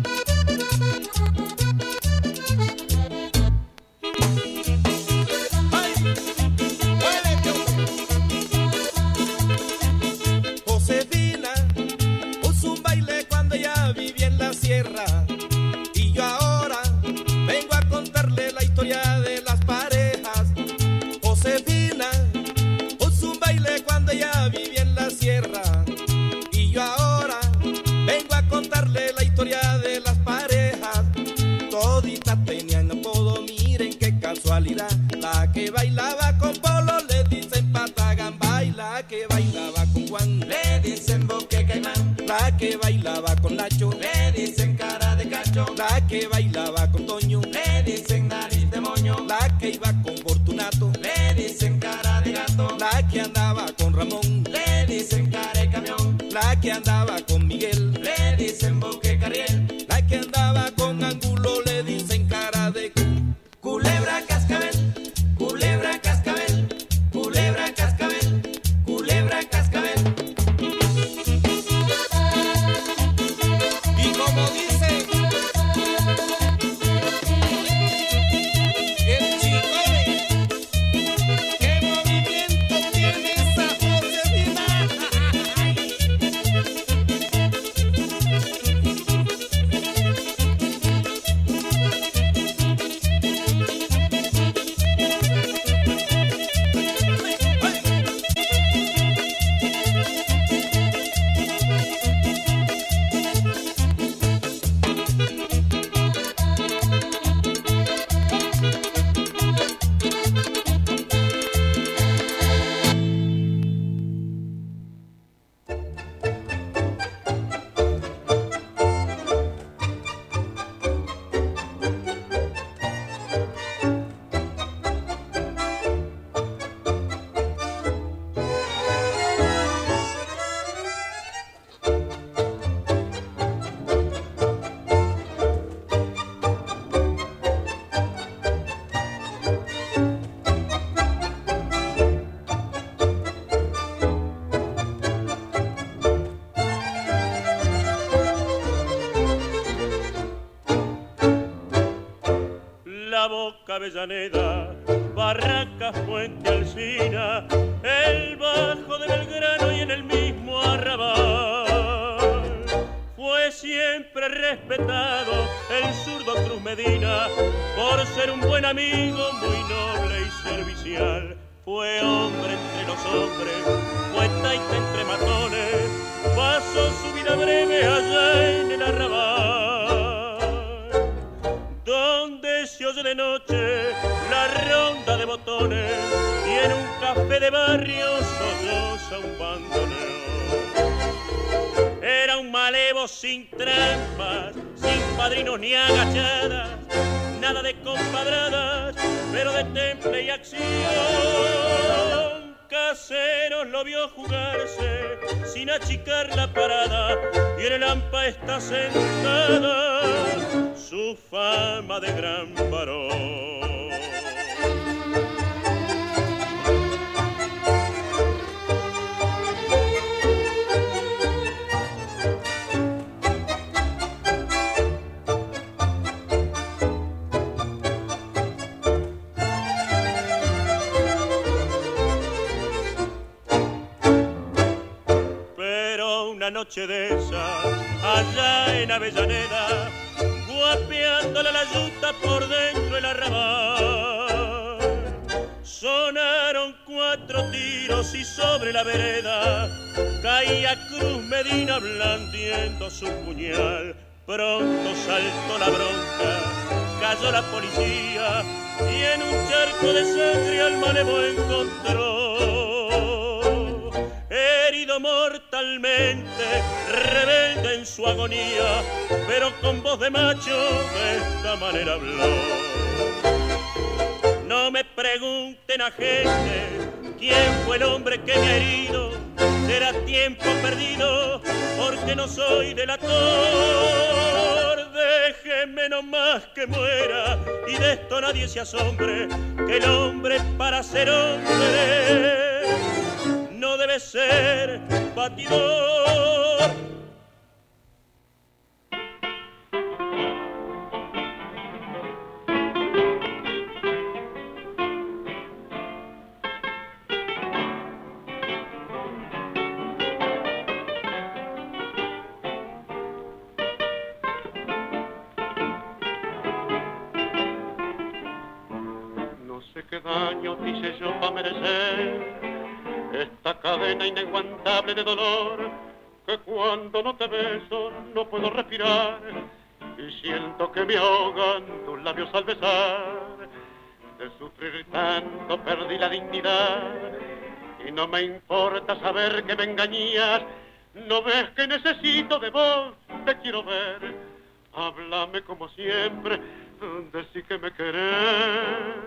Josefina puso un baile cuando ella vivía en la sierra, y yo ahora vengo a contarle la historia de las parejas. Josefina puso un baile cuando ella vivía en la sierra, y yo ahora vengo a contarle la historia de las parejas. Toditas tenían apodo, miren qué casualidad. La que bailaba con Polo le dicen Patagamba, y la que bailaba con Juan le dicen Boque Caimán, la que bailaba con Nacho le dicen Cara de Cacho, la que bailaba con Toño le dicen Nariz de Moño, la que iba con Fortunato le dicen Cara de Gato, la que andaba con Ramón le dicen Cara de Camión, la que andaba con Miguel le dicen Boque Carriel, la que andaba con Angulo le dicen Cara de Culebra Cascabel, culebra cascabel, culebra cascabel, culebra cascabel. Y como dice el Chicote, qué movimiento tiene esa Josefina. Avellaneda, Barracas, Puente Alsina, el Bajo de Belgrano y en el mismo Arrabal. Fue siempre respetado el zurdo Cruz Medina por ser un buen amigo, muy noble y servicial. Fue hombre entre los hombres, fue taita entre matones, pasó su vida breve allá en el Arrabal, donde se oye de noche la ronda de botones y en un café de barrio solloza un bandoneón. Era un Malevo sin trampas, sin padrinos ni agachadas, nada de compadradas, pero de temple y acción. Caseros lo vio jugarse sin achicar la parada y en el hampa está sentada su fama de gran varón. Noche de esas, allá en Avellaneda, guapeándole la yuta por dentro el arrabal. Sonaron 4 tiros y sobre la vereda caía Cruz Medina blandiendo su puñal. Pronto saltó la bronca, cayó la policía y en un charco de sangre al Malevo encontró. Herido mortalmente, rebelde en su agonía, pero con voz de macho de esta manera habló. No me pregunten a gente quién fue el hombre que me ha herido, será tiempo perdido porque no soy delator. Déjeme nomás que muera y de esto nadie se asombre, que el hombre para ser hombre no debe ser batidor. No sé qué daño hice yo para merecer esta cadena inaguantable de dolor, que cuando no te beso no puedo respirar y siento que me ahogan tus labios al besar. De sufrir tanto perdí la dignidad y no me importa saber que me engañas. No ves que necesito de vos, te quiero ver. Háblame como siempre, decí que me querés.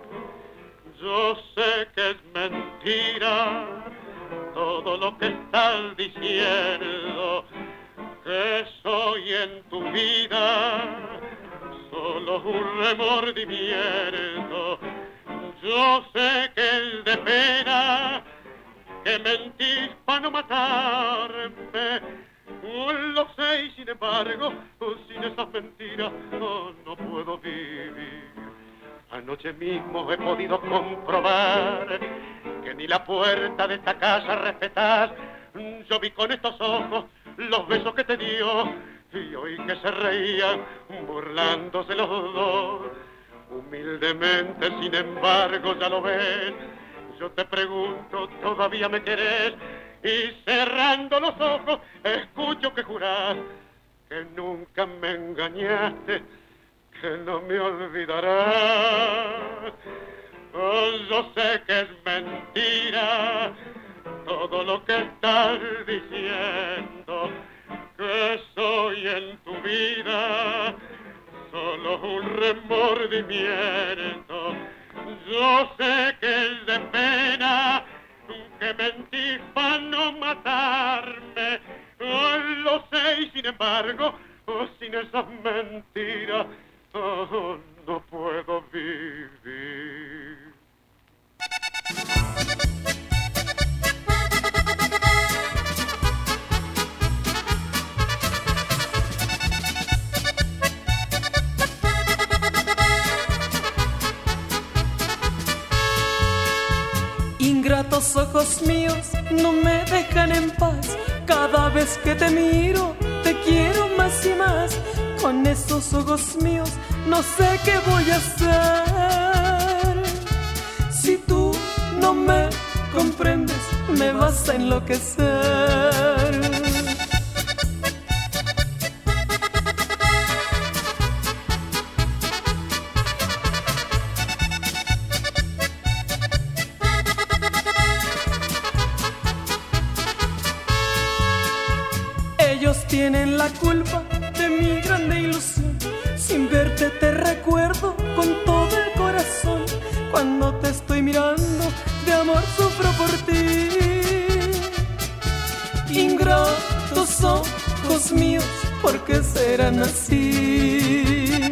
Yo sé que es mentira todo lo que estás diciendo, que soy en tu vida solo un remordimiento. Yo sé que es de pena que mentís para no matarme. Lo sé y sin embargo, sin esas mentiras no puedo vivir. Anoche mismo he podido comprobar que ni la puerta de esta casa respetás. Yo vi con estos ojos los besos que te dio y oí que se reían burlándose los dos. Humildemente, sin embargo, ya lo ves. Yo te pregunto, ¿todavía me querés? Y cerrando los ojos, escucho que jurás que nunca me engañaste, que no me olvidarás. Oh, yo sé que es mentira todo lo que estás diciendo, que soy en tu vida solo un remordimiento. Yo sé que es de pena que mentís para no matarme. Oh, lo sé y sin embargo, sin esas mentiras no puedo vivir. Ingratos ojos míos no me dejan en paz. Cada vez que te miro te quiero más y más. Con esos ojos míos no sé qué voy a hacer. Si tú no me comprendes, me vas a enloquecer. tienen la culpa de mi grande ilusión. Sin verte te recuerdo con todo el corazón. Cuando te estoy mirando, de amor sufro por ti. Ingratos ojos míos, ¿por qué serán así?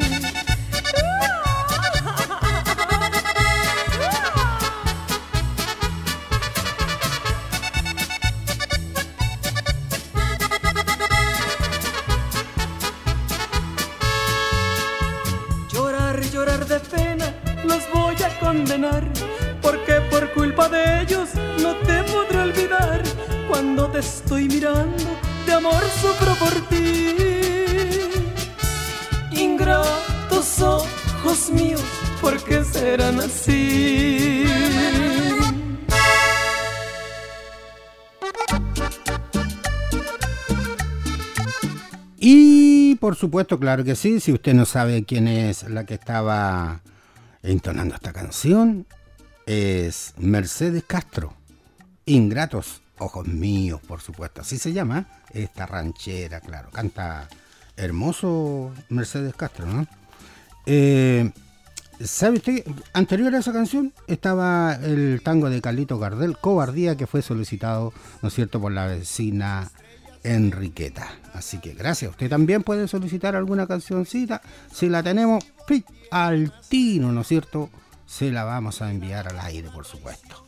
Llorar de pena los voy a condenar, porque por culpa de ellos no te podré olvidar. Cuando te estoy mirando, de amor sufro por ti. Ingratos ojos míos, ¿por qué serán así? Y por supuesto, claro que sí, si usted no sabe quién es la que estaba entonando esta canción, es Mercedes Castro. Ingratos ojos míos, por supuesto, así se llama esta ranchera, claro, canta hermoso Mercedes Castro, ¿no? ¿Sabe usted? Anterior a esa canción estaba el tango de Carlito Gardel, Cobardía, que fue solicitado, ¿no es cierto?, por la vecina Enriqueta. Así que gracias. Usted también puede solicitar alguna cancioncita. Si la tenemos al tiro, ¿no es cierto?, se la vamos a enviar al aire, por supuesto.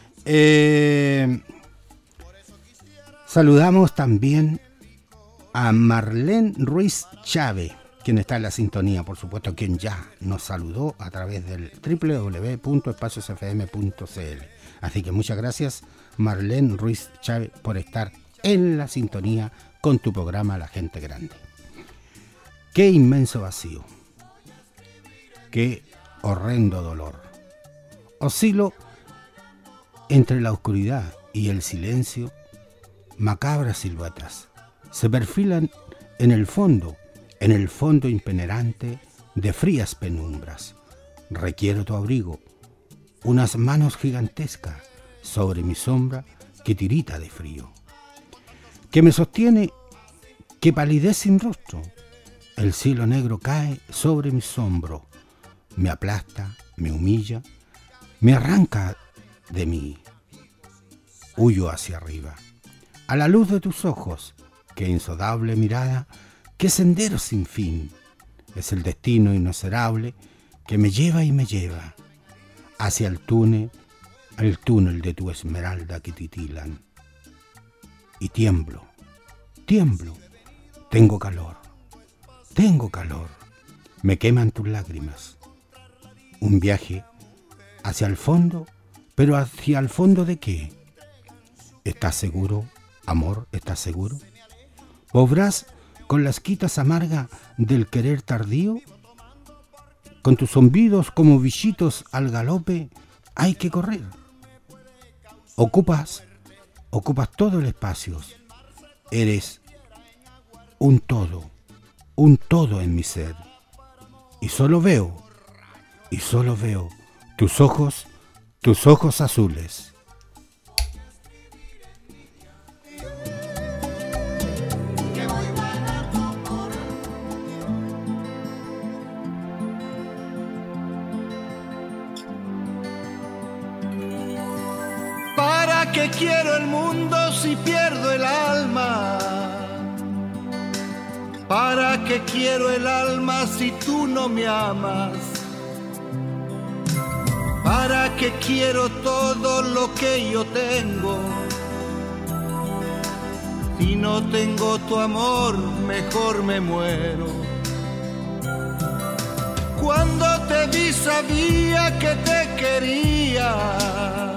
Saludamos también a Marlene Ruiz Chávez, quien está en la sintonía, por supuesto, quien ya nos saludó a través del www.espaciosfm.cl. Así que muchas gracias, Marlene Ruiz Chávez, por estar en la sintonía con tu programa La Gente Grande. Qué inmenso vacío, qué horrendo dolor. Oscilo entre la oscuridad y el silencio. Macabras siluetas se perfilan en el fondo impenetrante de frías penumbras. Requiero tu abrigo, unas manos gigantescas sobre mi sombra que tirita de frío, que me sostiene, que palidez sin rostro. El cielo negro cae sobre mis hombros, me aplasta, me humilla, me arranca de mí. Huyo hacia arriba, a la luz de tus ojos, qué insondable mirada, qué sendero sin fin. Es el destino inexorable que me lleva y me lleva hacia el túnel de tu esmeralda que titilan. Y tiemblo, tengo calor, me queman tus lágrimas. Un viaje hacia el fondo, pero ¿hacia el fondo de qué? ¿Estás seguro, amor? ¿Estás seguro? ¿Obrás con las quitas amargas del querer tardío? Con tus zumbidos como bichitos al galope, hay que correr. Ocupas todo el espacio. Eres un todo en mi ser. Y solo veo tus ojos azules. ¿Para qué quiero el mundo si pierdo el alma? ¿Para qué quiero el alma si tú no me amas? ¿Para qué quiero todo lo que yo tengo? Si no tengo tu amor, mejor me muero. Cuando te vi sabía que te quería.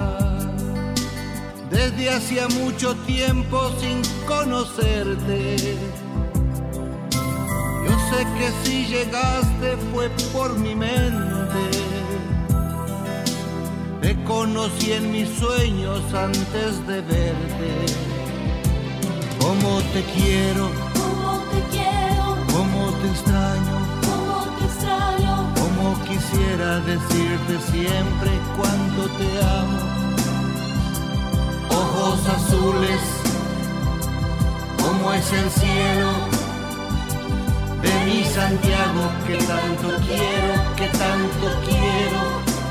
Desde hacía mucho tiempo sin conocerte. Yo sé que si llegaste fue por mi mente. Te conocí en mis sueños antes de verte. Cómo te quiero, cómo te extraño, cómo quisiera decirte siempre cuánto te amo. Ojos azules, como es el cielo de mi Santiago, que tanto quiero, que tanto quiero.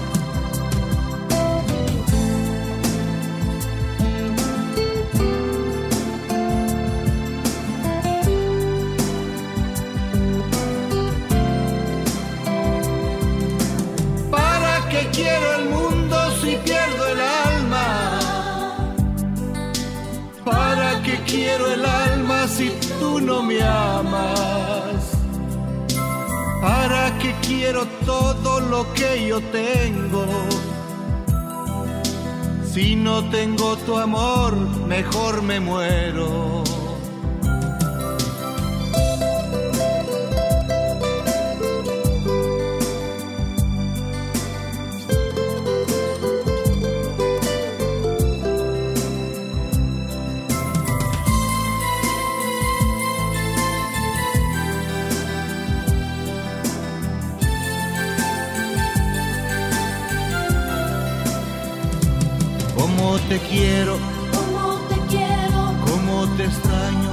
¿Para qué quiero el mundo si pierdo el alma? ¿Para qué quiero el alma si tú no me amas? ¿Para qué quiero todo lo que yo tengo? Si no tengo tu amor, mejor me muero. Cómo te quiero, cómo te extraño,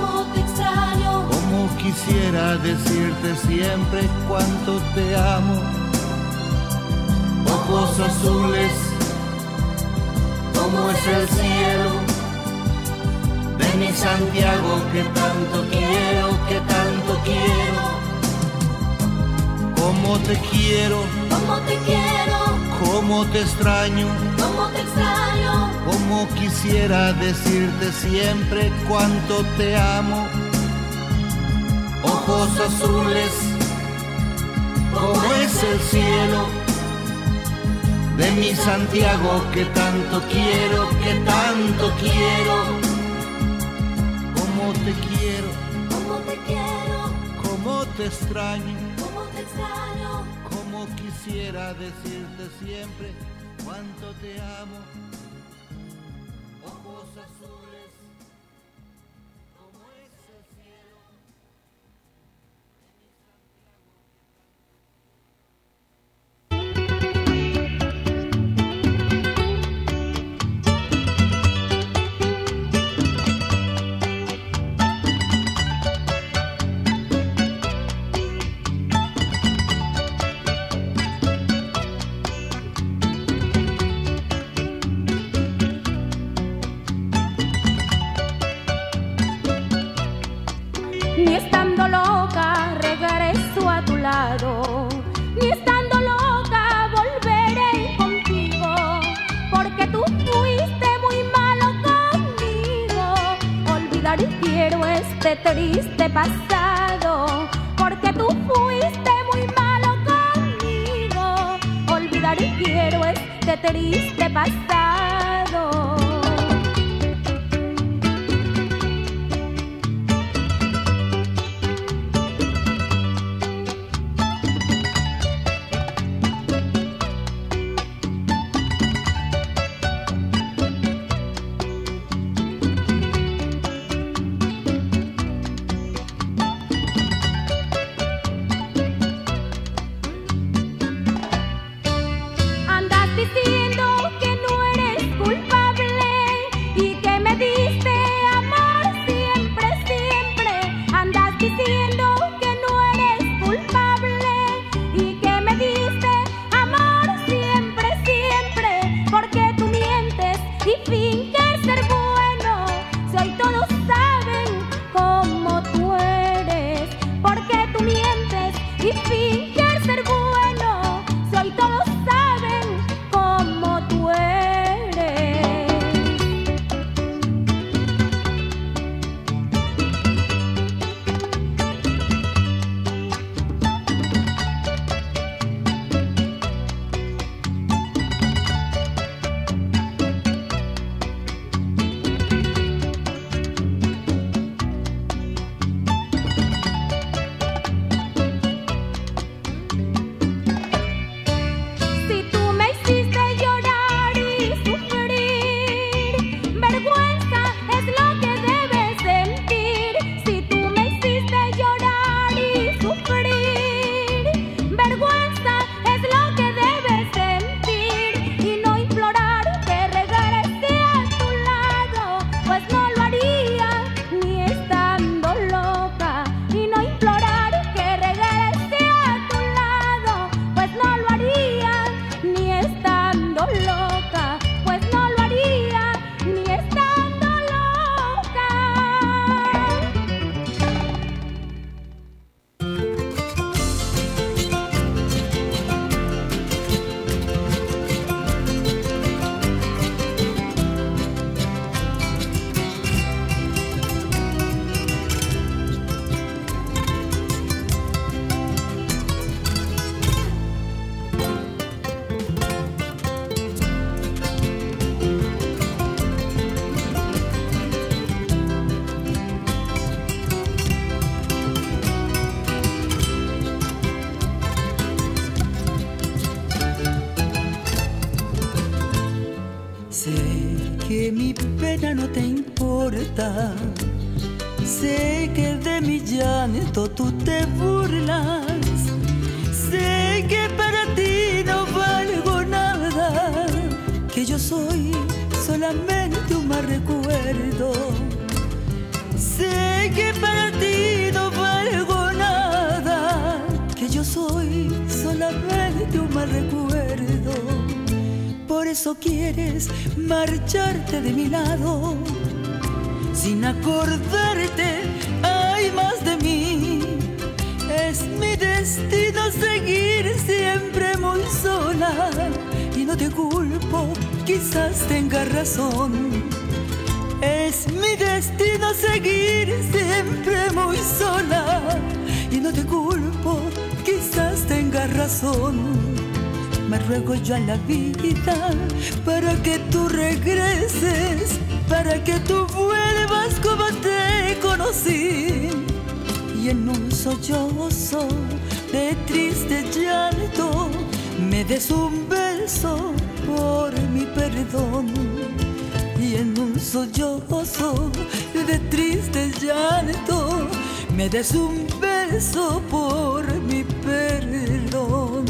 cómo quisiera decirte siempre cuánto te amo. Ojos azules, como es el cielo de mi Santiago, que tanto quiero, que tanto quiero. Cómo te quiero, cómo te extraño, cómo quisiera decirte siempre cuánto te amo. Ojos azules, como es el cielo de mi Santiago, que tanto quiero, que tanto quiero. Cómo te quiero, cómo te extraño, cómo quisiera decirte siempre cuánto te amo. Ojos azules, como es el cielo. Ni estando loca regreso a tu lado, ni estando loca volveré contigo, porque tú fuiste muy malo conmigo. Olvidar quiero este triste pasado, porque tú fuiste muy malo conmigo. Olvidar quiero este triste pasado. Andas diciendo que no eres que mi pena no te importa. Sé que de mi llanto tú te burlas. Sé que para ti no valgo nada, que yo soy solamente un mal recuerdo. Sé que para ti no valgo nada, que yo soy solamente un mal recuerdo. Por eso quieres marcharte de mi lado, sin acordarte, hay más de mí. Es mi destino seguir siempre muy sola, y no te culpo, quizás tengas razón. Es mi destino seguir siempre muy sola, y no te culpo, quizás tengas razón. Me ruego yo a la vida para que tú regreses, para que tú vuelvas como te conocí. Y en un sollozo de triste llanto me des un beso por mi perdón. Y en un sollozo de triste llanto me des un beso por mi perdón.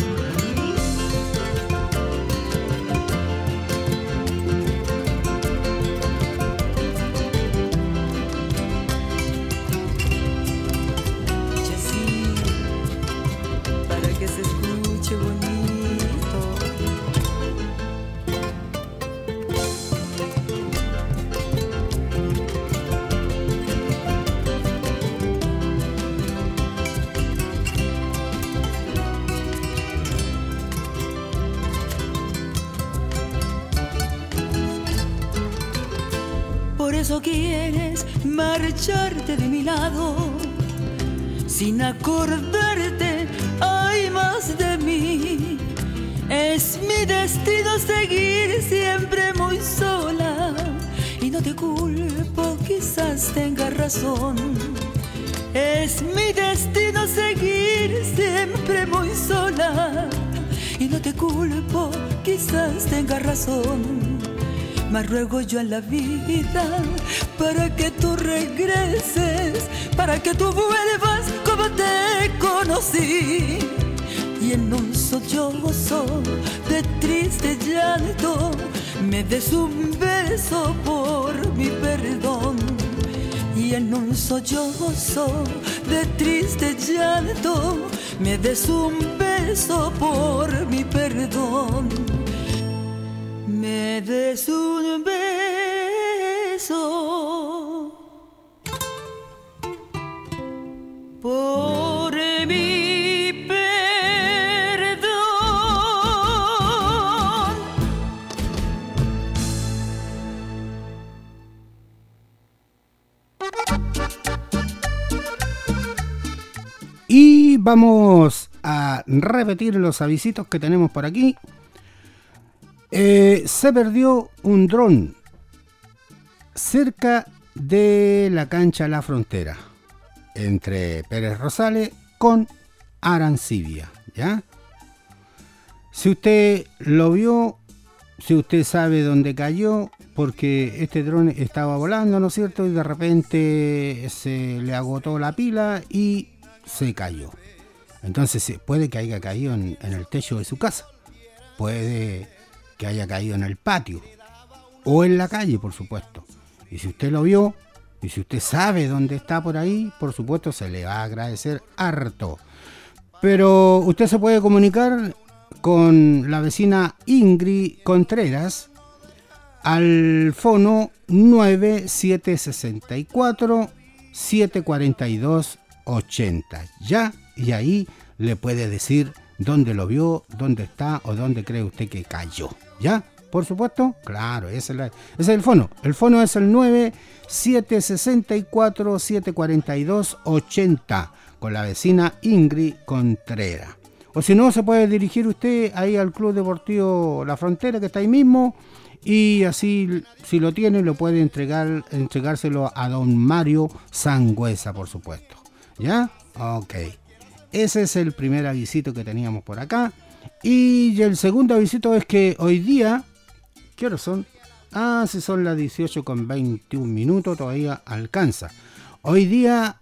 Por eso quieres marcharte de mi lado, sin acordarte, hay más de mí. Es mi destino seguir siempre muy sola, y no te culpo, quizás tengas razón. Es mi destino seguir siempre muy sola, y no te culpo, quizás tengas razón. Mas ruego yo a la vida para que tú regreses, para que tú vuelvas como te conocí. Y en un sollozo de triste llanto me des un beso por mi perdón. Y en un sollozo de triste llanto me des un beso por mi perdón. Me des un beso por mi perdón. Y vamos a repetir los avisitos que tenemos por aquí. Se perdió un dron cerca de la cancha La Frontera, entre Pérez Rosales con Arancibia, ¿ya? Si usted lo vio, si usted sabe dónde cayó, porque este dron estaba volando, ¿no es cierto? Y de repente se le agotó la pila y se cayó. Entonces puede que haya caído en el techo de su casa, puede que haya caído en el patio o en la calle, por supuesto. Y si usted lo vio y si usted sabe dónde está por ahí, por supuesto se le va a agradecer harto. Pero usted se puede comunicar con la vecina Ingrid Contreras al fono 9764 742 80, ¿ya? Y ahí le puede decir dónde lo vio, dónde está o dónde cree usted que cayó, ¿ya? Por supuesto, claro, ese es el fono. El fono es el 9764 742 80 con la vecina Ingrid Contreras. O si no, se puede dirigir usted ahí al Club Deportivo La Frontera, que está ahí mismo, y así, si lo tiene, lo puede entregárselo a don Mario Sangüesa, por supuesto, ¿ya? Ok. Ese es el primer avisito que teníamos por acá. Y el segundo avisito es que hoy día, ¿qué horas son? Si son las 18:21, todavía alcanza. Hoy día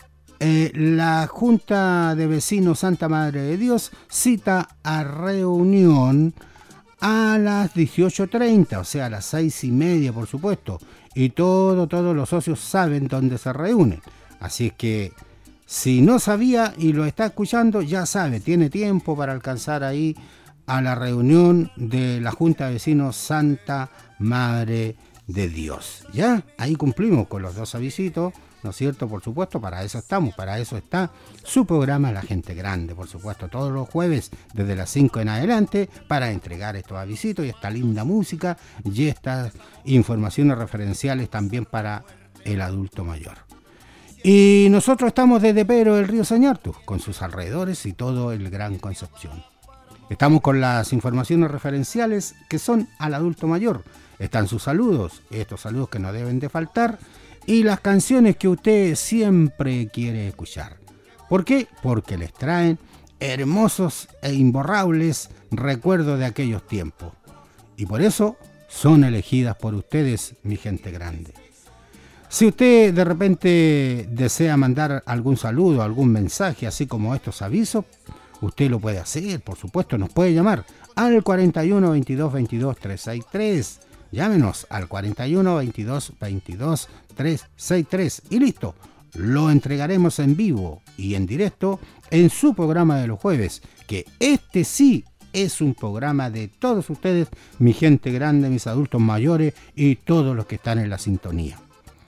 la Junta de Vecinos Santa Madre de Dios cita a reunión a las 18:30, o sea, a las 6:30, por supuesto. Y todos los socios saben dónde se reúnen. Así es que si no sabía y lo está escuchando, ya sabe, tiene tiempo para alcanzar ahí a la reunión de la Junta de Vecinos Santa Madre de Dios. Ya, ahí cumplimos con los 2 avisitos, ¿no es cierto? Por supuesto, para eso estamos, para eso está su programa La Gente Grande, por supuesto, todos los jueves desde las 5 en adelante, para entregar estos avisitos y esta linda música y estas informaciones referenciales también para el adulto mayor. Y nosotros estamos desde Pedro del Río Sañartu, con sus alrededores y todo el Gran Concepción. Estamos con las informaciones referenciales que son al adulto mayor. Están sus saludos, estos saludos que no deben de faltar, y las canciones que usted siempre quiere escuchar. ¿Por qué? Porque les traen hermosos e imborrables recuerdos de aquellos tiempos. Y por eso son elegidas por ustedes, mi gente grande. Si usted de repente desea mandar algún saludo, algún mensaje, así como estos avisos, usted lo puede hacer, por supuesto, nos puede llamar al 41 22 22 363. Llámenos al 41 22 22 363 y listo, lo entregaremos en vivo y en directo en su programa de los jueves, que este sí es un programa de todos ustedes, mi gente grande, mis adultos mayores y todos los que están en la sintonía.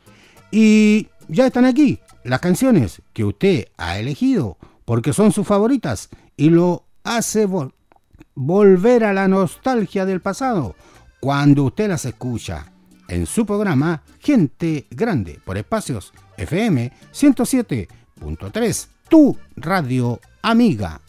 Y ya están aquí las canciones que usted ha elegido porque son sus favoritas y lo hace volver a la nostalgia del pasado cuando usted las escucha en su programa Gente Grande por Espacios FM 107.3, tu radio amiga.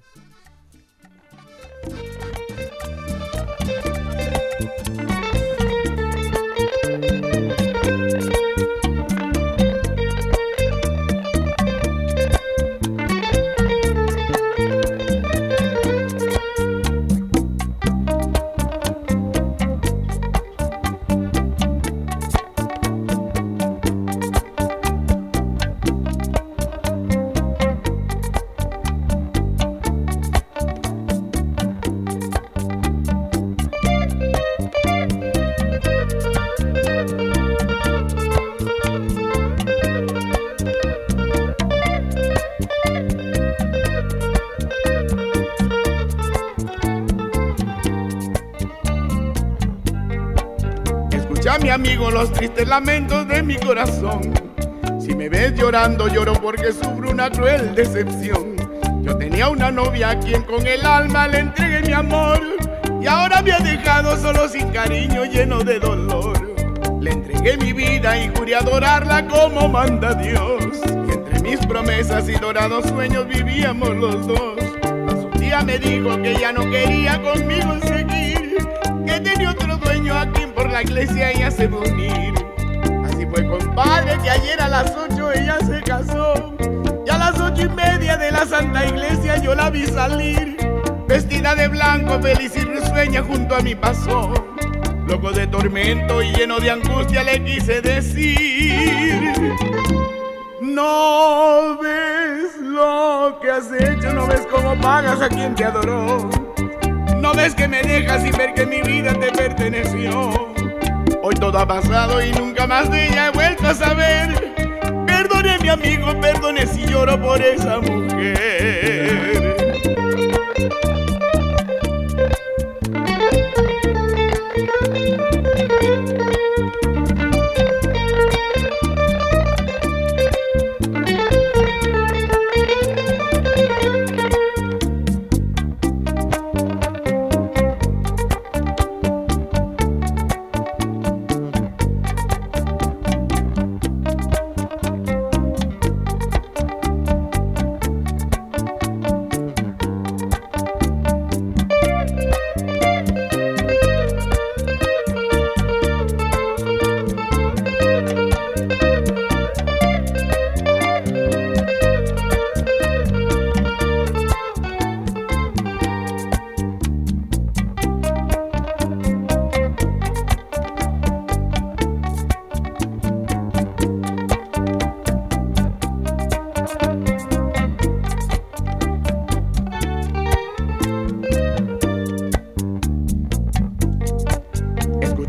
Mi amigo, los tristes lamentos de mi corazón. Si me ves llorando, lloro porque sufro una cruel decepción. Yo tenía una novia a quien con el alma le entregué mi amor, y ahora me ha dejado solo sin cariño, lleno de dolor. Le entregué mi vida y juré adorarla como manda Dios, y entre mis promesas y dorados sueños vivíamos los dos. Mas un día me dijo que ya no quería conmigo seguir, que tenía otro dueño a quien por la iglesia ella se va a unir. Así fue, compadre, que ayer a las 8 ella se casó, y a las 8:30 de la Santa Iglesia yo la vi salir, vestida de blanco, feliz y risueña junto a mí pasó. Loco de tormento y lleno de angustia le quise decir: no ves lo que has hecho, no ves cómo pagas a quien te adoró, no ves que me dejas sin ver que mi vida te perteneció. Hoy todo ha pasado y nunca más de ella he vuelto a saber. Perdone mi amigo, perdone si lloro por esa mujer.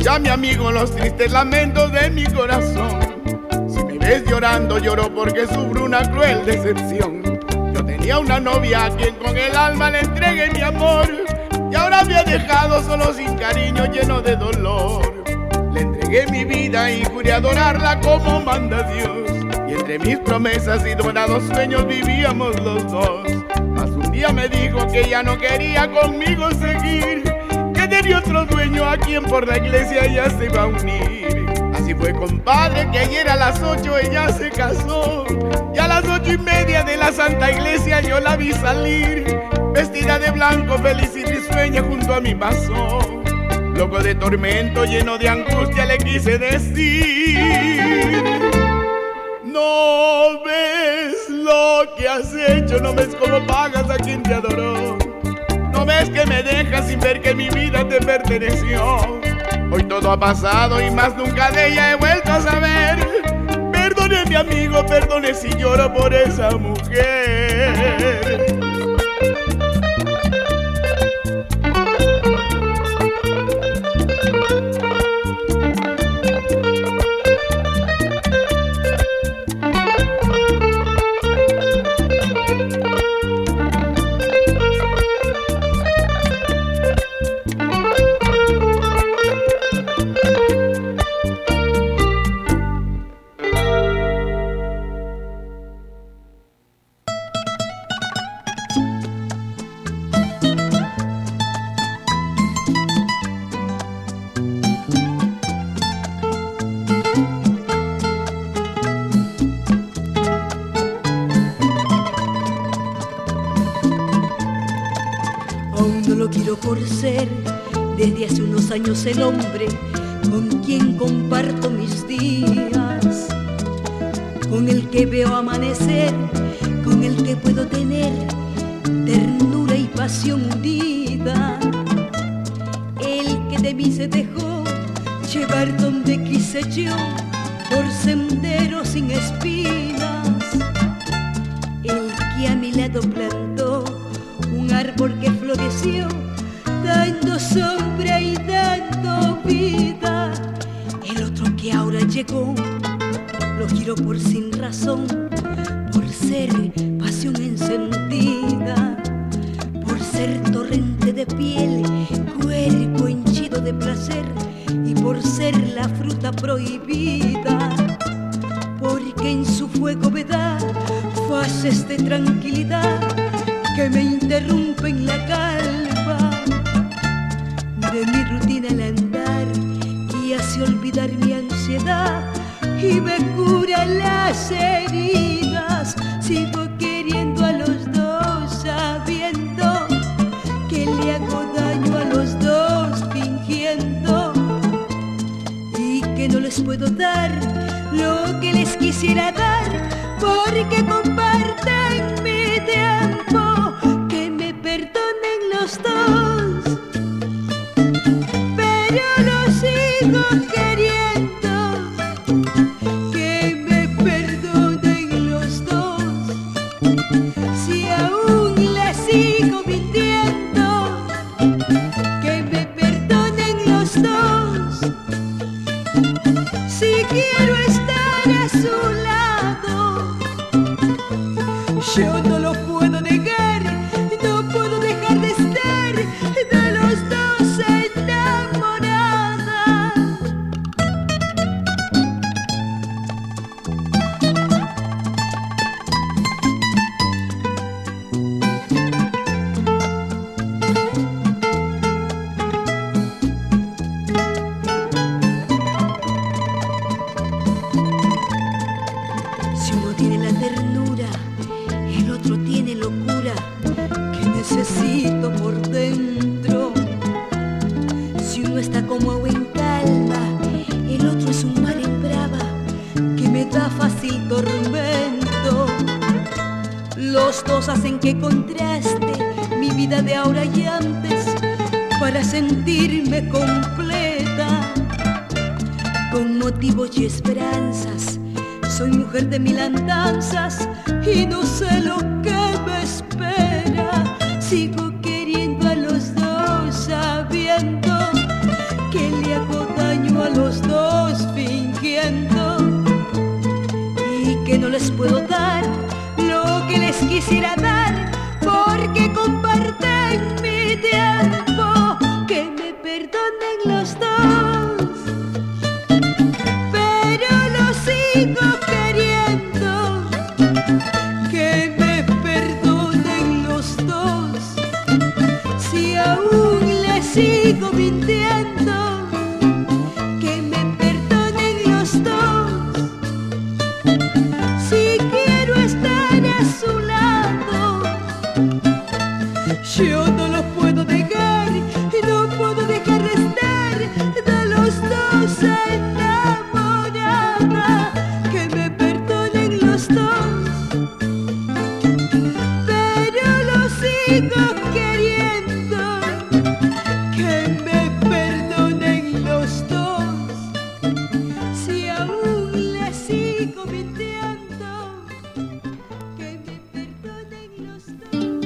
escucha, mi amigo, los tristes lamentos de mi corazón. Si me ves llorando, lloro porque sufro una cruel decepción. Yo tenía una novia a quien con el alma le entregué mi amor, y ahora me ha dejado solo sin cariño, lleno de dolor. Le entregué mi vida y juré adorarla como manda Dios, y entre mis promesas y dorados sueños vivíamos los dos. Mas un día me dijo que ya no quería conmigo seguir, que tenía otro dueño a quien por la iglesia ya se iba a unir. Así fue, compadre, que ayer a las 8 ella se casó, y a las 8:30 de la Santa Iglesia yo la vi salir, vestida de blanco, feliz y risueña junto a mi vaso. Loco de tormento, lleno de angustia, le quise decir: no ves lo que has hecho, no ves cómo pagas a quien te adoró, no ves que me dejas sin ver que mi vida te perteneció. Hoy todo ha pasado y más nunca de ella he vuelto a saber. Perdone, mi amigo, perdone si lloro por esa mujer. Desde hace unos años el hombre con quien comparto mis días, con el que veo amanecer, con el que puedo tener ternura y pasión unida, el que de mí se dejó llevar donde quise yo, por senderos sin espinas, el que a mi lado plantó un árbol que floreció, dando sombra y dando vida. El otro que ahora llegó, lo quiero por sin razón, por ser pasión encendida, por ser torrente de piel, cuerpo henchido de placer, y por ser la fruta prohibida, porque en su fuego me da fases de tranquilidad que me interrumpen la calma de mi rutina al andar, y hace olvidar mi ansiedad y me cura las heridas. Sigo queriendo a los dos, sabiendo que le hago daño a los dos, fingiendo, y que no les puedo dar lo que les quisiera dar, porque comparten mi tiempo. Que me perdonen los dos, sigo queriendo, que me perdonen los dos, si aún les sigo mintiendo, que me perdonen los dos, si quiero estar a su lado, yo no lo puedo negar, no puedo dejar de estar de los dos enamorados. Necesito por dentro. Si uno está como agua en calma, el otro es un mar en brava que me da fácil tormento. Los dos hacen que contraste mi vida de ahora y antes para sentirme completa, con motivos y esperanzas. Soy mujer de mil andanzas y no sé lo que me espera. Sigo queriendo a los dos, sabiendo que le hago daño les puedo dar lo que les quisiera dar, porque comparten mi tiempo. Que me perdonen los dos, pero los sigo queriendo. Que me perdonen los dos, si aún les sigo mintiendo. Que me perdonen los dos, si quiero estar a su lado. Yo no los puedo dejar y no puedo dejar de estar de los dos enamorada. Que me perdonen los dos, pero los sigo queriendo. Que me perdonen los dos, si aún les sigo mintiendo. Que me perdonen los dos.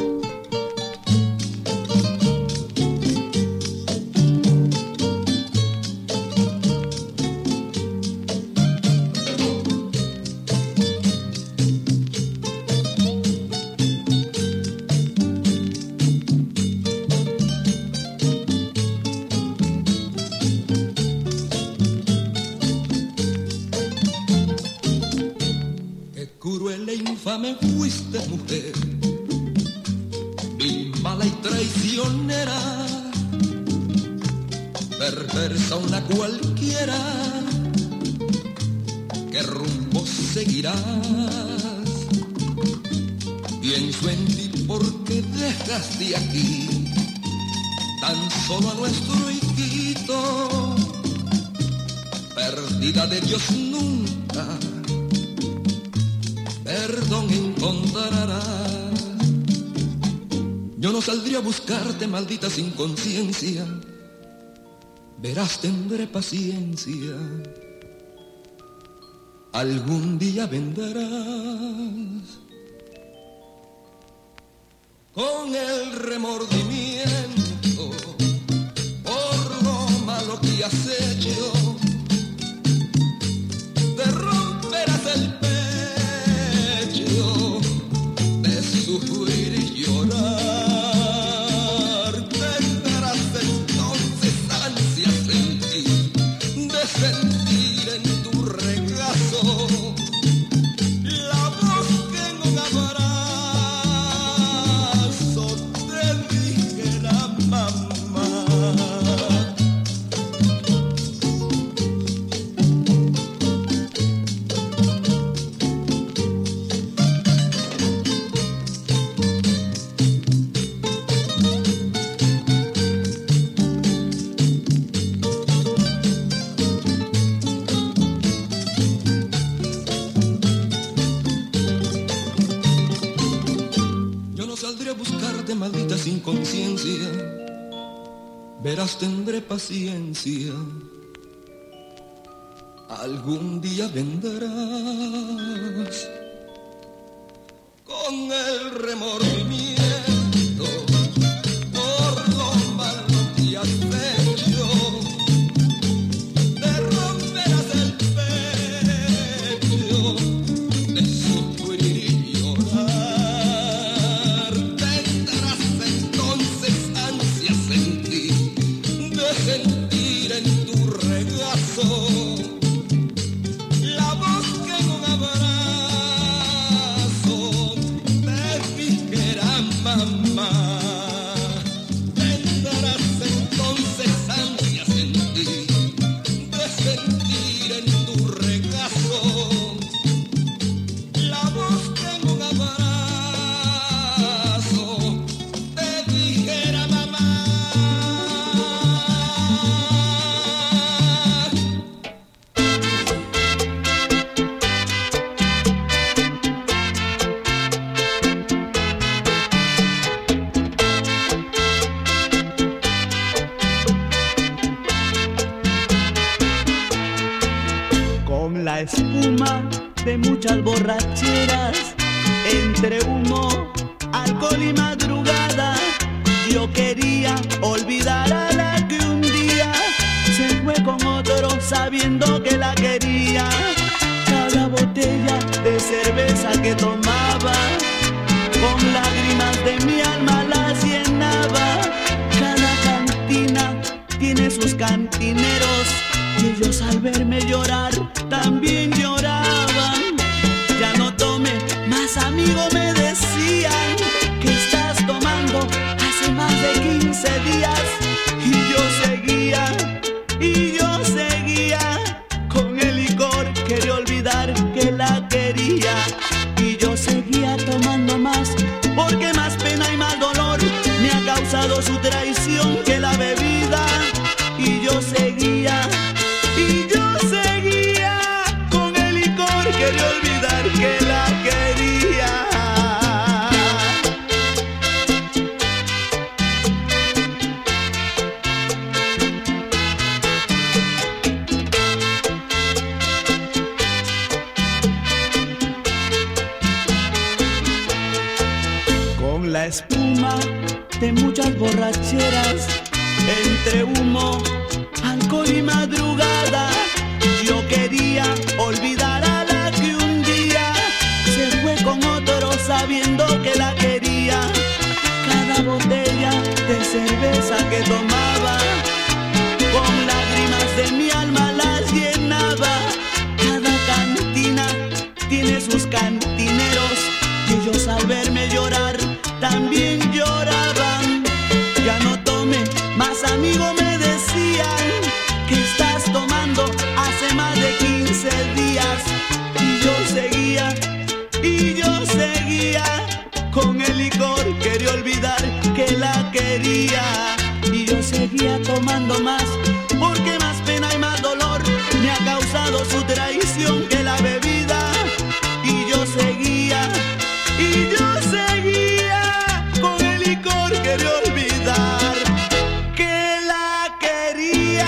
Qué cruel e infame fuiste, mujer, y mala y traicionera, perversa una cualquiera. ¿Qué rumbo seguirás? Pienso en ti porque dejaste aquí tan solo a nuestro hijito, perdida de Dios nunca. Perdón encontrarás. Yo no saldría a buscarte, maldita sin conciencia. Verás, tendré paciencia. Algún día vendrás con el remordimiento por lo malo que has hecho. Te romperás el pecho de sufrir y llorar. Tendrás entonces ansias en ti de sentir en tu regazo la voz que en un abrazo te dijera mamá. Yo no saldré a buscarte, maldita sin conciencia. Verás, tendré paciencia. Algún día vendrás con el remordimiento por lo malo que has hecho. Te romperás el pecho de sufrir y llorar. Tendrás entonces ansias en ti de sentir en tu regazo la voz que en un abrazo te dijera mamá. Tendrás entonces ansias en ti de sentir en tu regazo la voz que en un abrazo te dijera mamá. Con la espuma de muchas borracheras, entre humo, alcohol y madrugada, yo quería olvidar a la que un día se fue con otro sabiendo que la quería. Cada botella de cerveza tiene sus cantineros, y ellos al verme llorar también lloraban. Ya no tome más, amigo, me decían, que estás tomando hace más de 15 días. Y yo seguía con el licor, quería olvidar que la quería. Y yo seguía tomando más, porque más pena y más dolor me ha causado su traición que la bebida. Y yo seguía con el licor, quería olvidar que la quería. Con la espuma de muchas borracheras, entre humo, alcohol y madrugada, yo quería olvidar a la que un día se fue con otro sabiendo que la quería. Cada botella de cerveza que tomaba, con lágrimas de mi alma las llenaba. Cada cantina tiene sus cantineros, y ellos al verme llorar también lloraban. Ya no tome más, amigo, me decían, que estás tomando hace más de 15 días. Y yo seguía con el licor, quería olvidar que la quería. Y yo seguía tomando más, porque más pena y más dolor me ha causado su traición que la bebida. Y yo seguía con el licor, quería olvidar que la quería.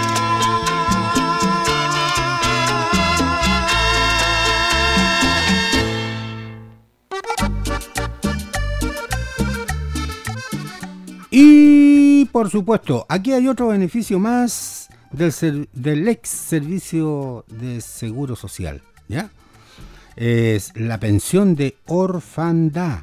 Y por supuesto, aquí hay otro beneficio más del ex servicio de seguro social, ¿ya? Es la pensión de orfandad.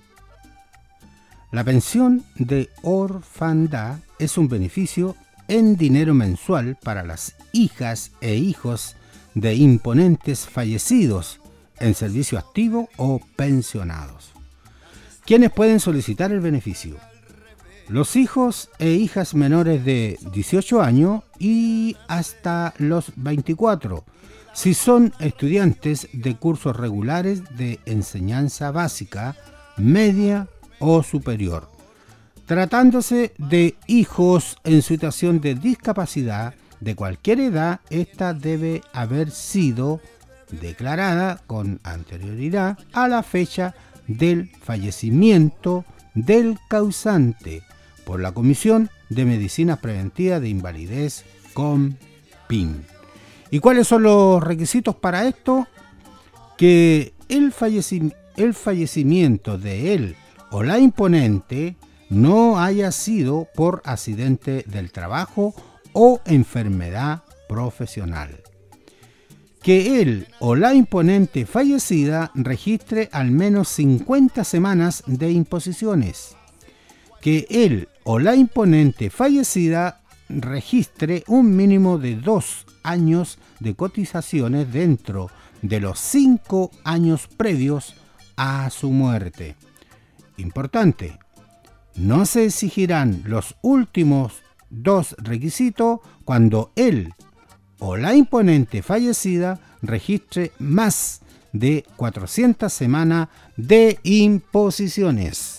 La pensión de orfandad es un beneficio en dinero mensual para las hijas e hijos de imponentes fallecidos en servicio activo o pensionados. ¿Quiénes pueden solicitar el beneficio? Los hijos e hijas menores de 18 años y hasta los 24, si son estudiantes de cursos regulares de enseñanza básica, media o superior. Tratándose de hijos en situación de discapacidad de cualquier edad, esta debe haber sido declarada con anterioridad a la fecha del fallecimiento del causante por la Comisión de Medicinas Preventivas de Invalidez, COMPIN. ¿Y cuáles son los requisitos para esto? Que el fallecimiento de él o la imponente no haya sido por accidente del trabajo o enfermedad profesional. Que él o la imponente fallecida registre al menos 50 semanas de imposiciones. Que él o la imponente fallecida registre un mínimo de 2 años de cotizaciones dentro de los 5 años previos a su muerte. Importante, no se exigirán los últimos 2 requisitos cuando él o la imponente fallecida registre más de 400 semanas de imposiciones.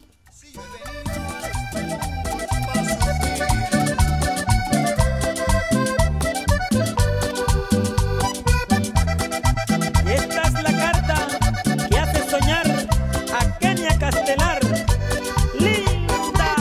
Esta es la carta que hace soñar a Kenia Castelar. ¡Linda!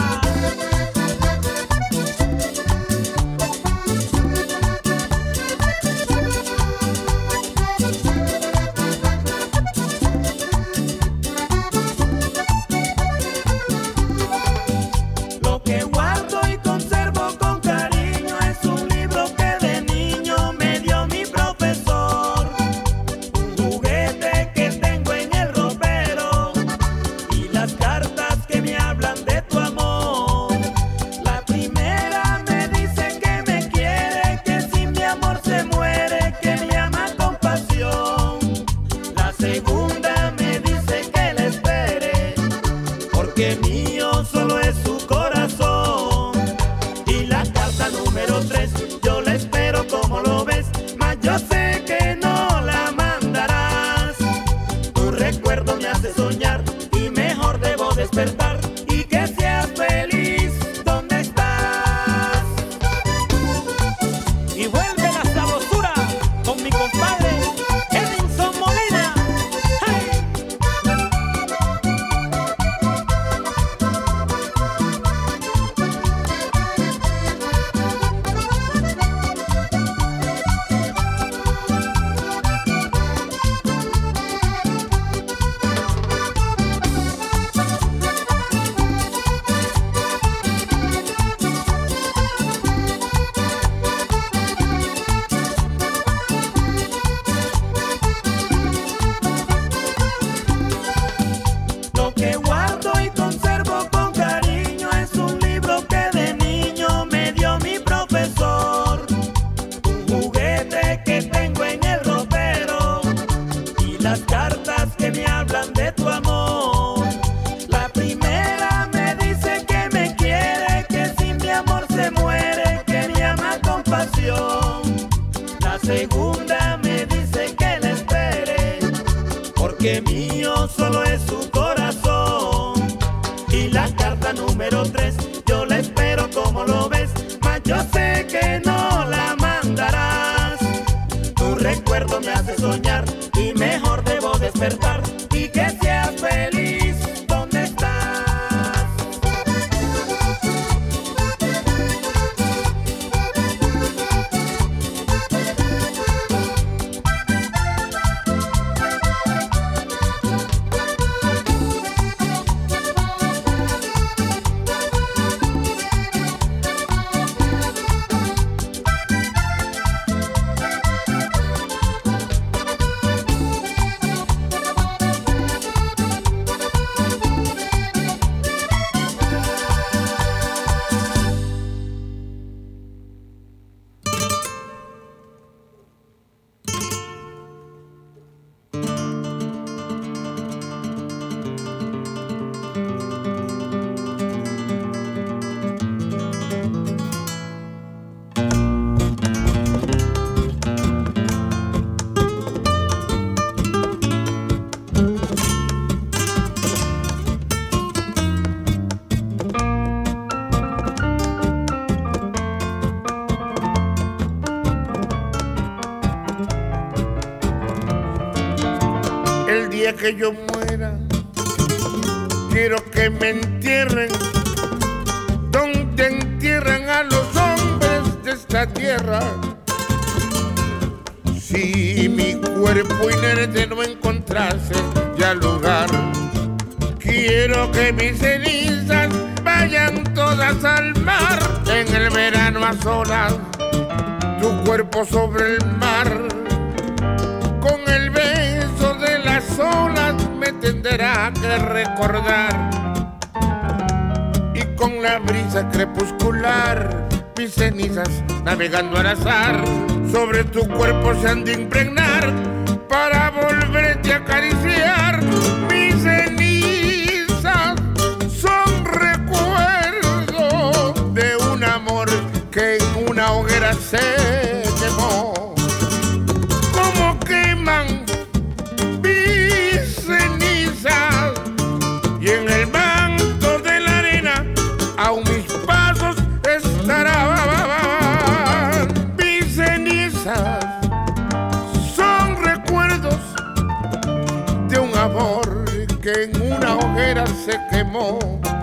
despertar y que seas feliz donde estás. Y vuelve la sabrosura con mi compadre Edinson Molina. ¡Hey! Lo que guardo y conservo con cariño es un libro que de niño me dio mi profesor, un juguete que tengo en el ropero y las cartas que me hablan de tu amor. La primera me dice que me quiere, que sin mi amor se muere, que me ama con pasión. La segunda me dice que la espere, porque mío solo es su corazón. Y la carta número 3 yo la espero como lo ves, mas yo sé que no la mandarás. Tu recuerdo me hace soñar y mejor debo despertar y que seas feliz donde estás. El día que yo muera, quiero que me entierren donde entierran a los hombres de esta tierra. Si mi cuerpo inerte no encontrase ya lugar, quiero que mis cenizas vayan todas al mar. En el verano a solas, tu cuerpo sobre el mar, con el beso de las olas me tendrá que recordar. Y con la brisa crepuscular, mis cenizas navegando al azar, sobre tu cuerpo se han de impregnar para volverte a acariciar. Mis cenizas son recuerdo de un amor que en una hoguera se quemó. Como queman mis cenizas y en el manto de la arena aún mis pasos estarán. Mis cenizas son recuerdos de un amor que en una hoguera se quemó.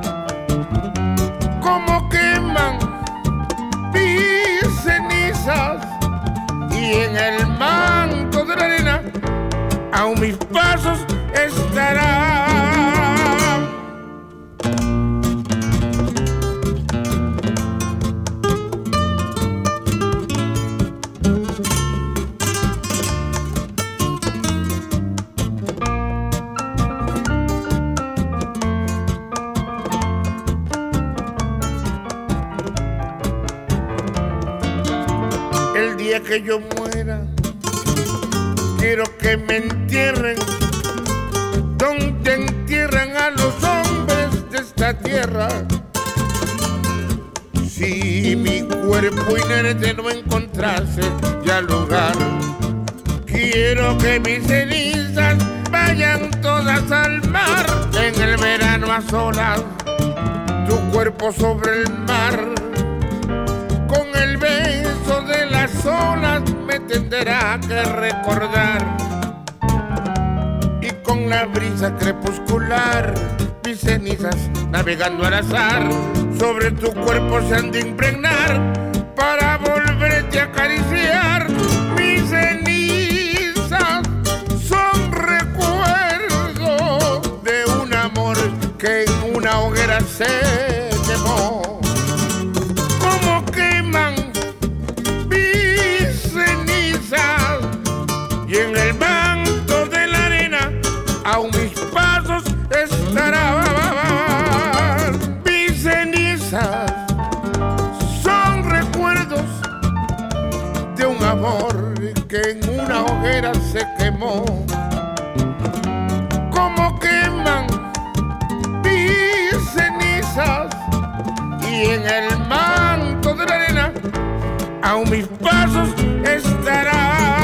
Como queman mis cenizas y en el manto de la arena aún mis pasos estarán. El día que yo muera, quiero que me entierren donde entierran a los hombres de esta tierra. Si mi cuerpo inerte no encontrase ya lugar, quiero que mis cenizas vayan vayan todas al mar. En el verano a solas, tu cuerpo sobre el mar. Con el beso de las olas me tendrá que recordar. Y con la brisa crepuscular, mis cenizas navegando al azar sobre tu cuerpo se han de impregnar para volverte a acariciar. Mis cenizas son recuerdos de un amor que en una hoguera se quemó. Como queman mis cenizas y en el manto de la arena aún mis pasos estarán. Mis cenizas son recuerdos de un amor que en una hoguera se quemó. Como queman mis cenizas y en el manto de la arena aún mis pasos estarán.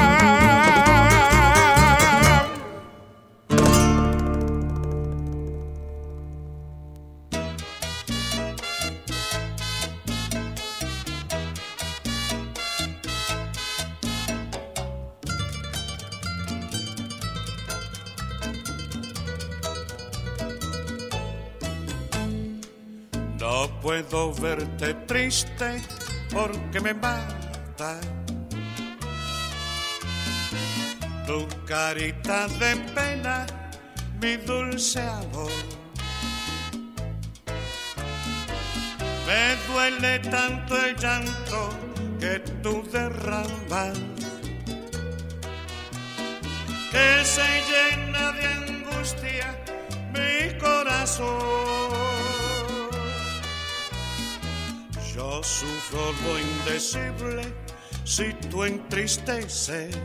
No puedo verte triste porque me mata tu carita de pena, mi dulce amor. Me duele tanto el llanto que tú derramas, que se llena de angustia mi corazón. Yo sufro lo indecible si tú entristeces.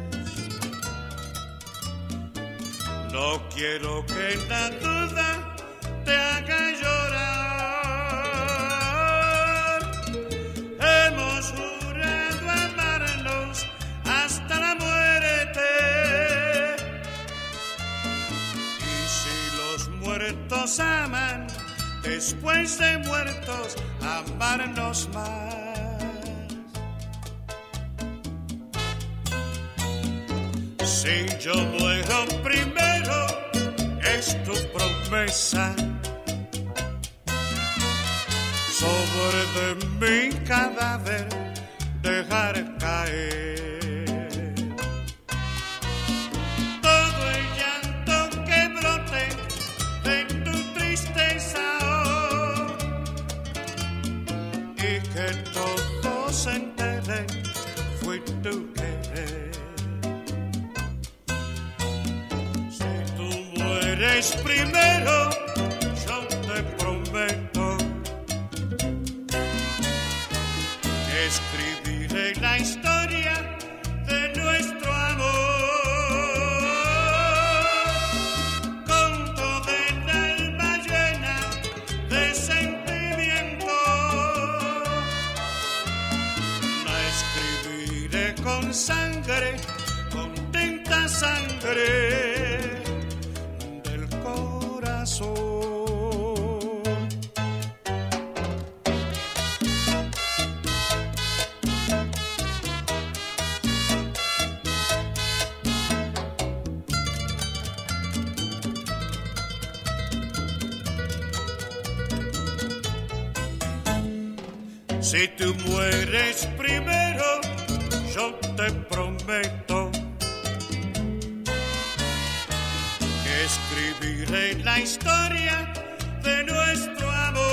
No quiero que la duda te haga llorar. Hemos jurado amarnos hasta la muerte. Y si los muertos aman, después de muertos, amarnos más. Si yo muero primero, es tu promesa. Sobre de mi cadáver dejar caer todo el llanto que brote de tu tristeza. Y que todos se enteren, fui tu querer. Si tú mueres primero, yo te prometo que escribiré la historia de nuestro amor con toda el alma llena de sentimiento. Con sangre, con tinta sangre del corazón. Si tú mueres primero, yo te prometo que escribiré la historia de nuestro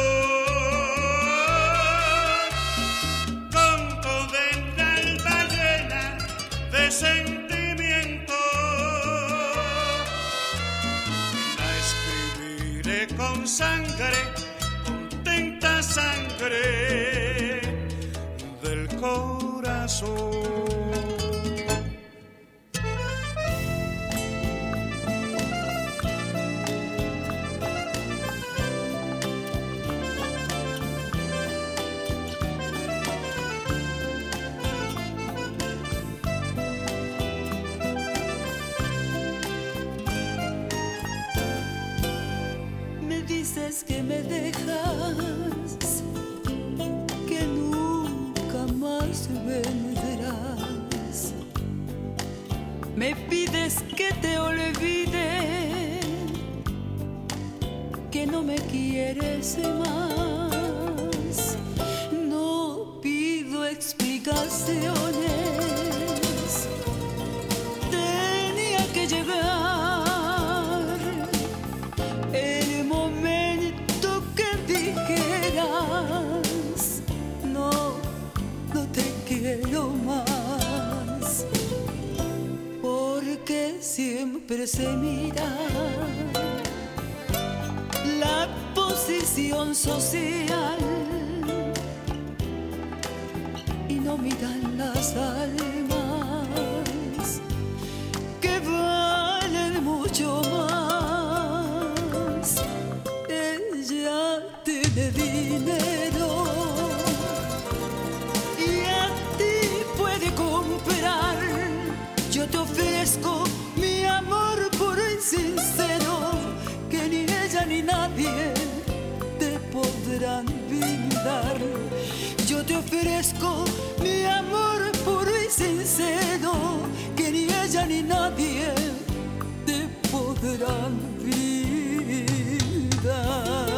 amor con toda el alma llena de sentimiento. La escribiré con sangre, con tinta sangre del corazón. que me dejas, que nunca más vendrás. Me pides que te olvide, que no me quieres más. No pido explicaciones, tenía que llegar el momento que dijeras no, no te quiero más, porque siempre se mira la posición social y no miran las almas que valen mucho más. Ella tiene dinero y a ti puede comprar. Yo te ofrezco mi amor puro y sincero, que ni ella ni nadie te podrán brindar. Yo te ofrezco mi amor puro y sincero, que ni ella ni nadie te podrán brindar.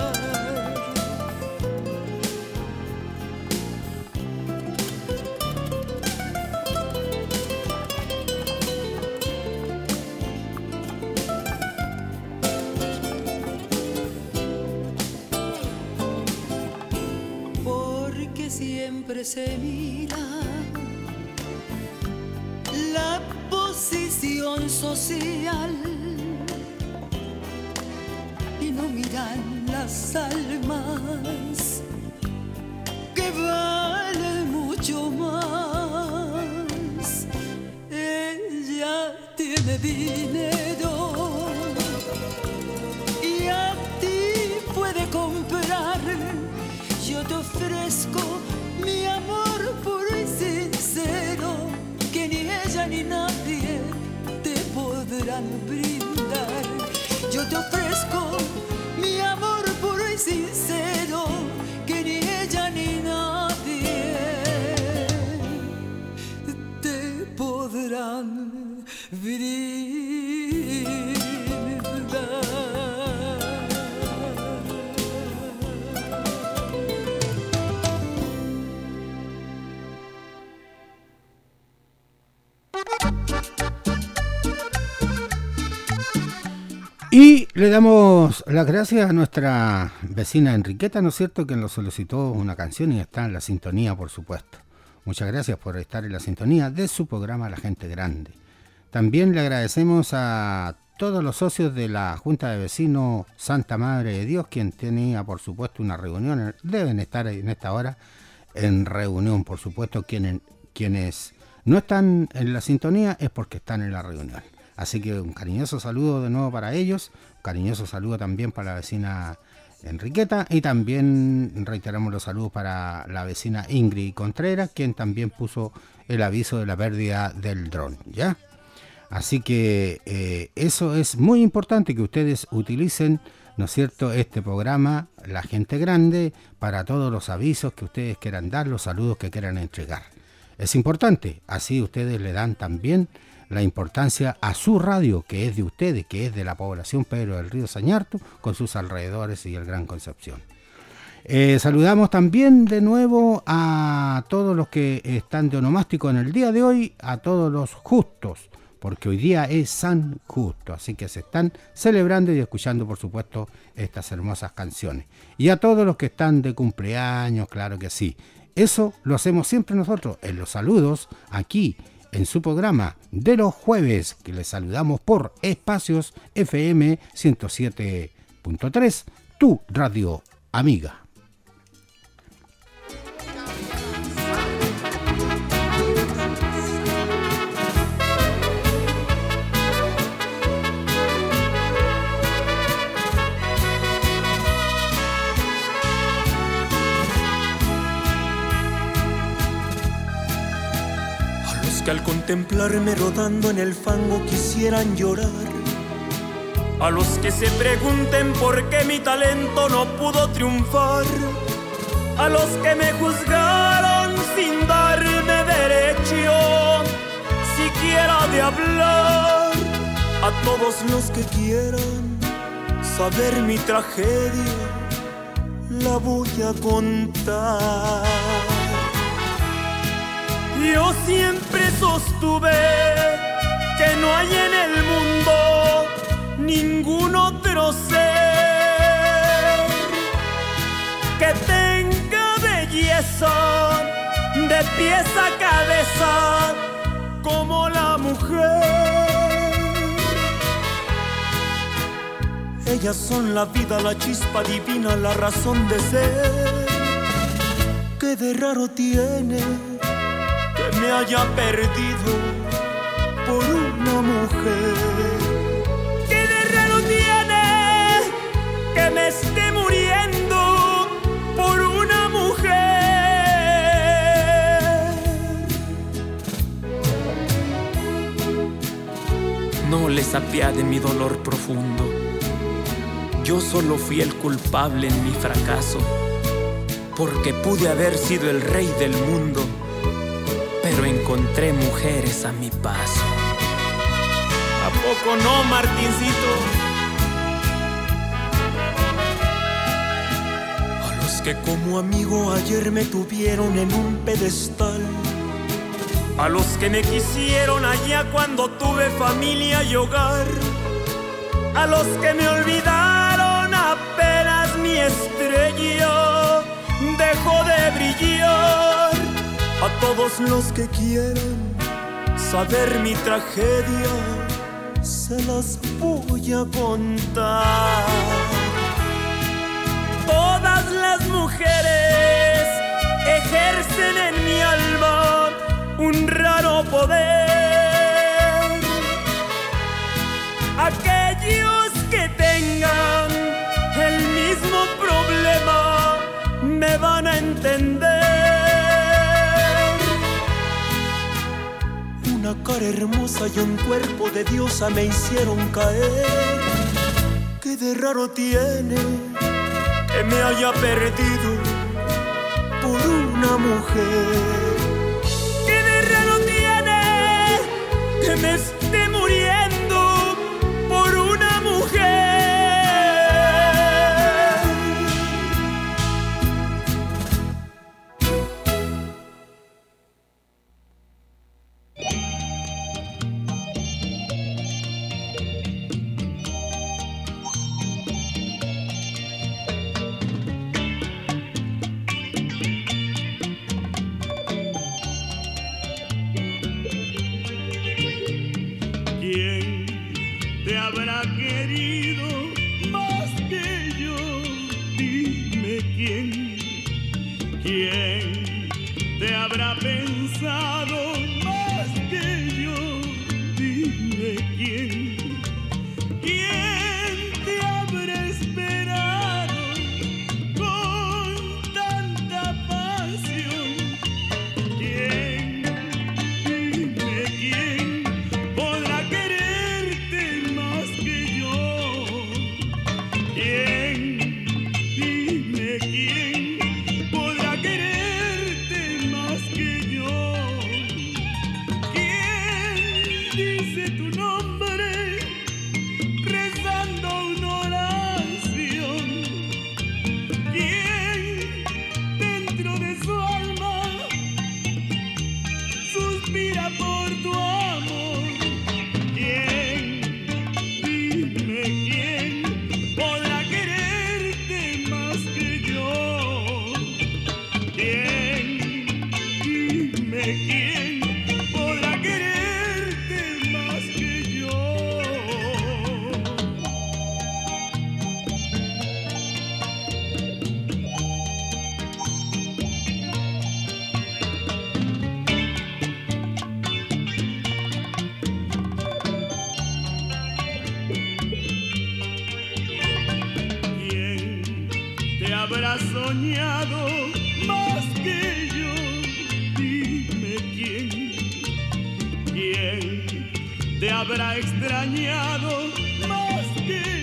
Siempre se mira la posición social y no miran las almas que valen mucho más. Ella tiene dinero y a ti puede comprar. Yo te ofrezco mi amor puro y sincero, que ni ella ni nadie te podrán brindar. Yo te ofrezco mi amor puro y sincero, que ni ella ni nadie te podrán brindar. Y le damos las gracias a nuestra vecina Enriqueta, ¿no es cierto?, que nos solicitó una canción y está en la sintonía, por supuesto. Muchas gracias por estar en la sintonía de su programa La Gente Grande. También le agradecemos a todos los socios de la Junta de Vecinos Santa Madre de Dios, quien tenía, por supuesto, una reunión. Deben estar en esta hora en reunión, por supuesto. Quienes no están en la sintonía es porque están en la reunión. Así que un cariñoso saludo de nuevo para ellos, un cariñoso saludo también para la vecina Enriqueta y también reiteramos los saludos para la vecina Ingrid Contreras, quien también puso el aviso de la pérdida del dron, ¿ya? Así que eso es muy importante, que ustedes utilicen, ¿no es cierto?, este programa, La Gente Grande, para todos los avisos que ustedes quieran dar, los saludos que quieran entregar. Es importante, así ustedes le dan también la importancia a su radio, que es de ustedes, que es de la población Pedro del Río Sañarto, con sus alrededores y el Gran Concepción. Saludamos también de nuevo a todos los que están de onomástico en el día de hoy, a todos los justos, porque hoy día es San Justo, así que se están celebrando y escuchando, por supuesto, estas hermosas canciones. Y a todos los que están de cumpleaños, claro que sí. Eso lo hacemos siempre nosotros, en los saludos, aquí, en su programa de los jueves, que les saludamos por Espacios FM 107.3, tu radio amiga. Que al contemplarme rodando en el fango quisieran llorar, A los que se pregunten por qué mi talento no pudo triunfar, a los que me juzgaron sin darme derecho siquiera de hablar, a todos los que quieran saber mi tragedia, la voy a contar. Yo siempre sostuve que no hay en el mundo ningún otro ser que tenga belleza de pies a cabeza como la mujer. Ellas son la vida, la chispa divina, la razón de ser. ¿Qué de raro tiene que me haya perdido por una mujer? ¿Qué de raro tiene que me esté muriendo por una mujer? No les apiade mi dolor profundo. Yo solo fui el culpable en mi fracaso, porque pude haber sido el rey del mundo, pero encontré mujeres a mi paso. ¿A poco no, Martincito? A los que como amigo ayer me tuvieron en un pedestal, a los que me quisieron allá cuando tuve familia y hogar, a los que me olvidaron apenas mi estrella dejó de brillar, a todos los que quieran saber mi tragedia, se las voy a contar. Todas las mujeres ejercen en mi alma un raro poder. Aquellos que tengan el mismo problema me van a entender. Una cara hermosa y un cuerpo de diosa me hicieron caer. ¿Qué de raro tiene que me haya perdido por una mujer? ¿Qué de raro tiene que me esté muriendo por una mujer? Habrá querido más que yo, dime quién te habrá pensado más que yo, dime quién te habrá esperado con tanta pasión, dime quién podrá quererte más que yo. Dime quién podrá quererte más que yo. ¿Quién dice tu nombre rezando una oración? ¿Quién dentro de su alma suspira por tu amor? Dime quién podrá quererte más que yo. Dime quién podrá quererte más que yo. Te habrá soñado más que yo, dime quién te habrá extrañado más que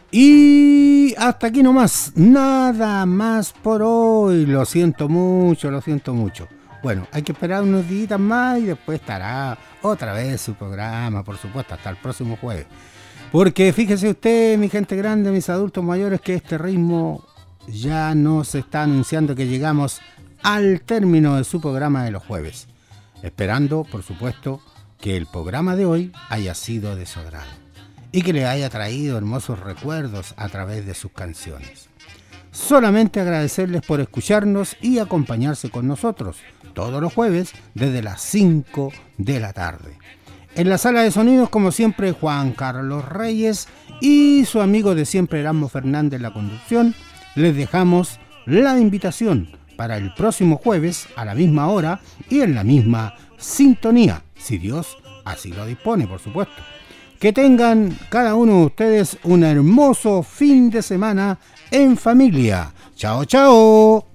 Y hasta aquí nomás, nada más por hoy. Lo siento mucho. Bueno, hay que esperar unos días más y después estará otra vez su programa, por supuesto, hasta el próximo jueves. Porque fíjese usted, mi gente grande, mis adultos mayores, que este ritmo ya nos está anunciando que llegamos al término de su programa de los jueves. Esperando, por supuesto, que el programa de hoy haya sido de su agrado y que le haya traído hermosos recuerdos a través de sus canciones. Solamente agradecerles por escucharnos y acompañarse con nosotros todos los jueves desde las 5 de la tarde. En la sala de sonidos, como siempre, Juan Carlos Reyes y su amigo de siempre, Erasmo Fernández, en la conducción. Les dejamos la invitación para el próximo jueves a la misma hora y en la misma sintonía, si Dios así lo dispone, por supuesto. Que tengan cada uno de ustedes un hermoso fin de semana en familia. ¡Chao, chao!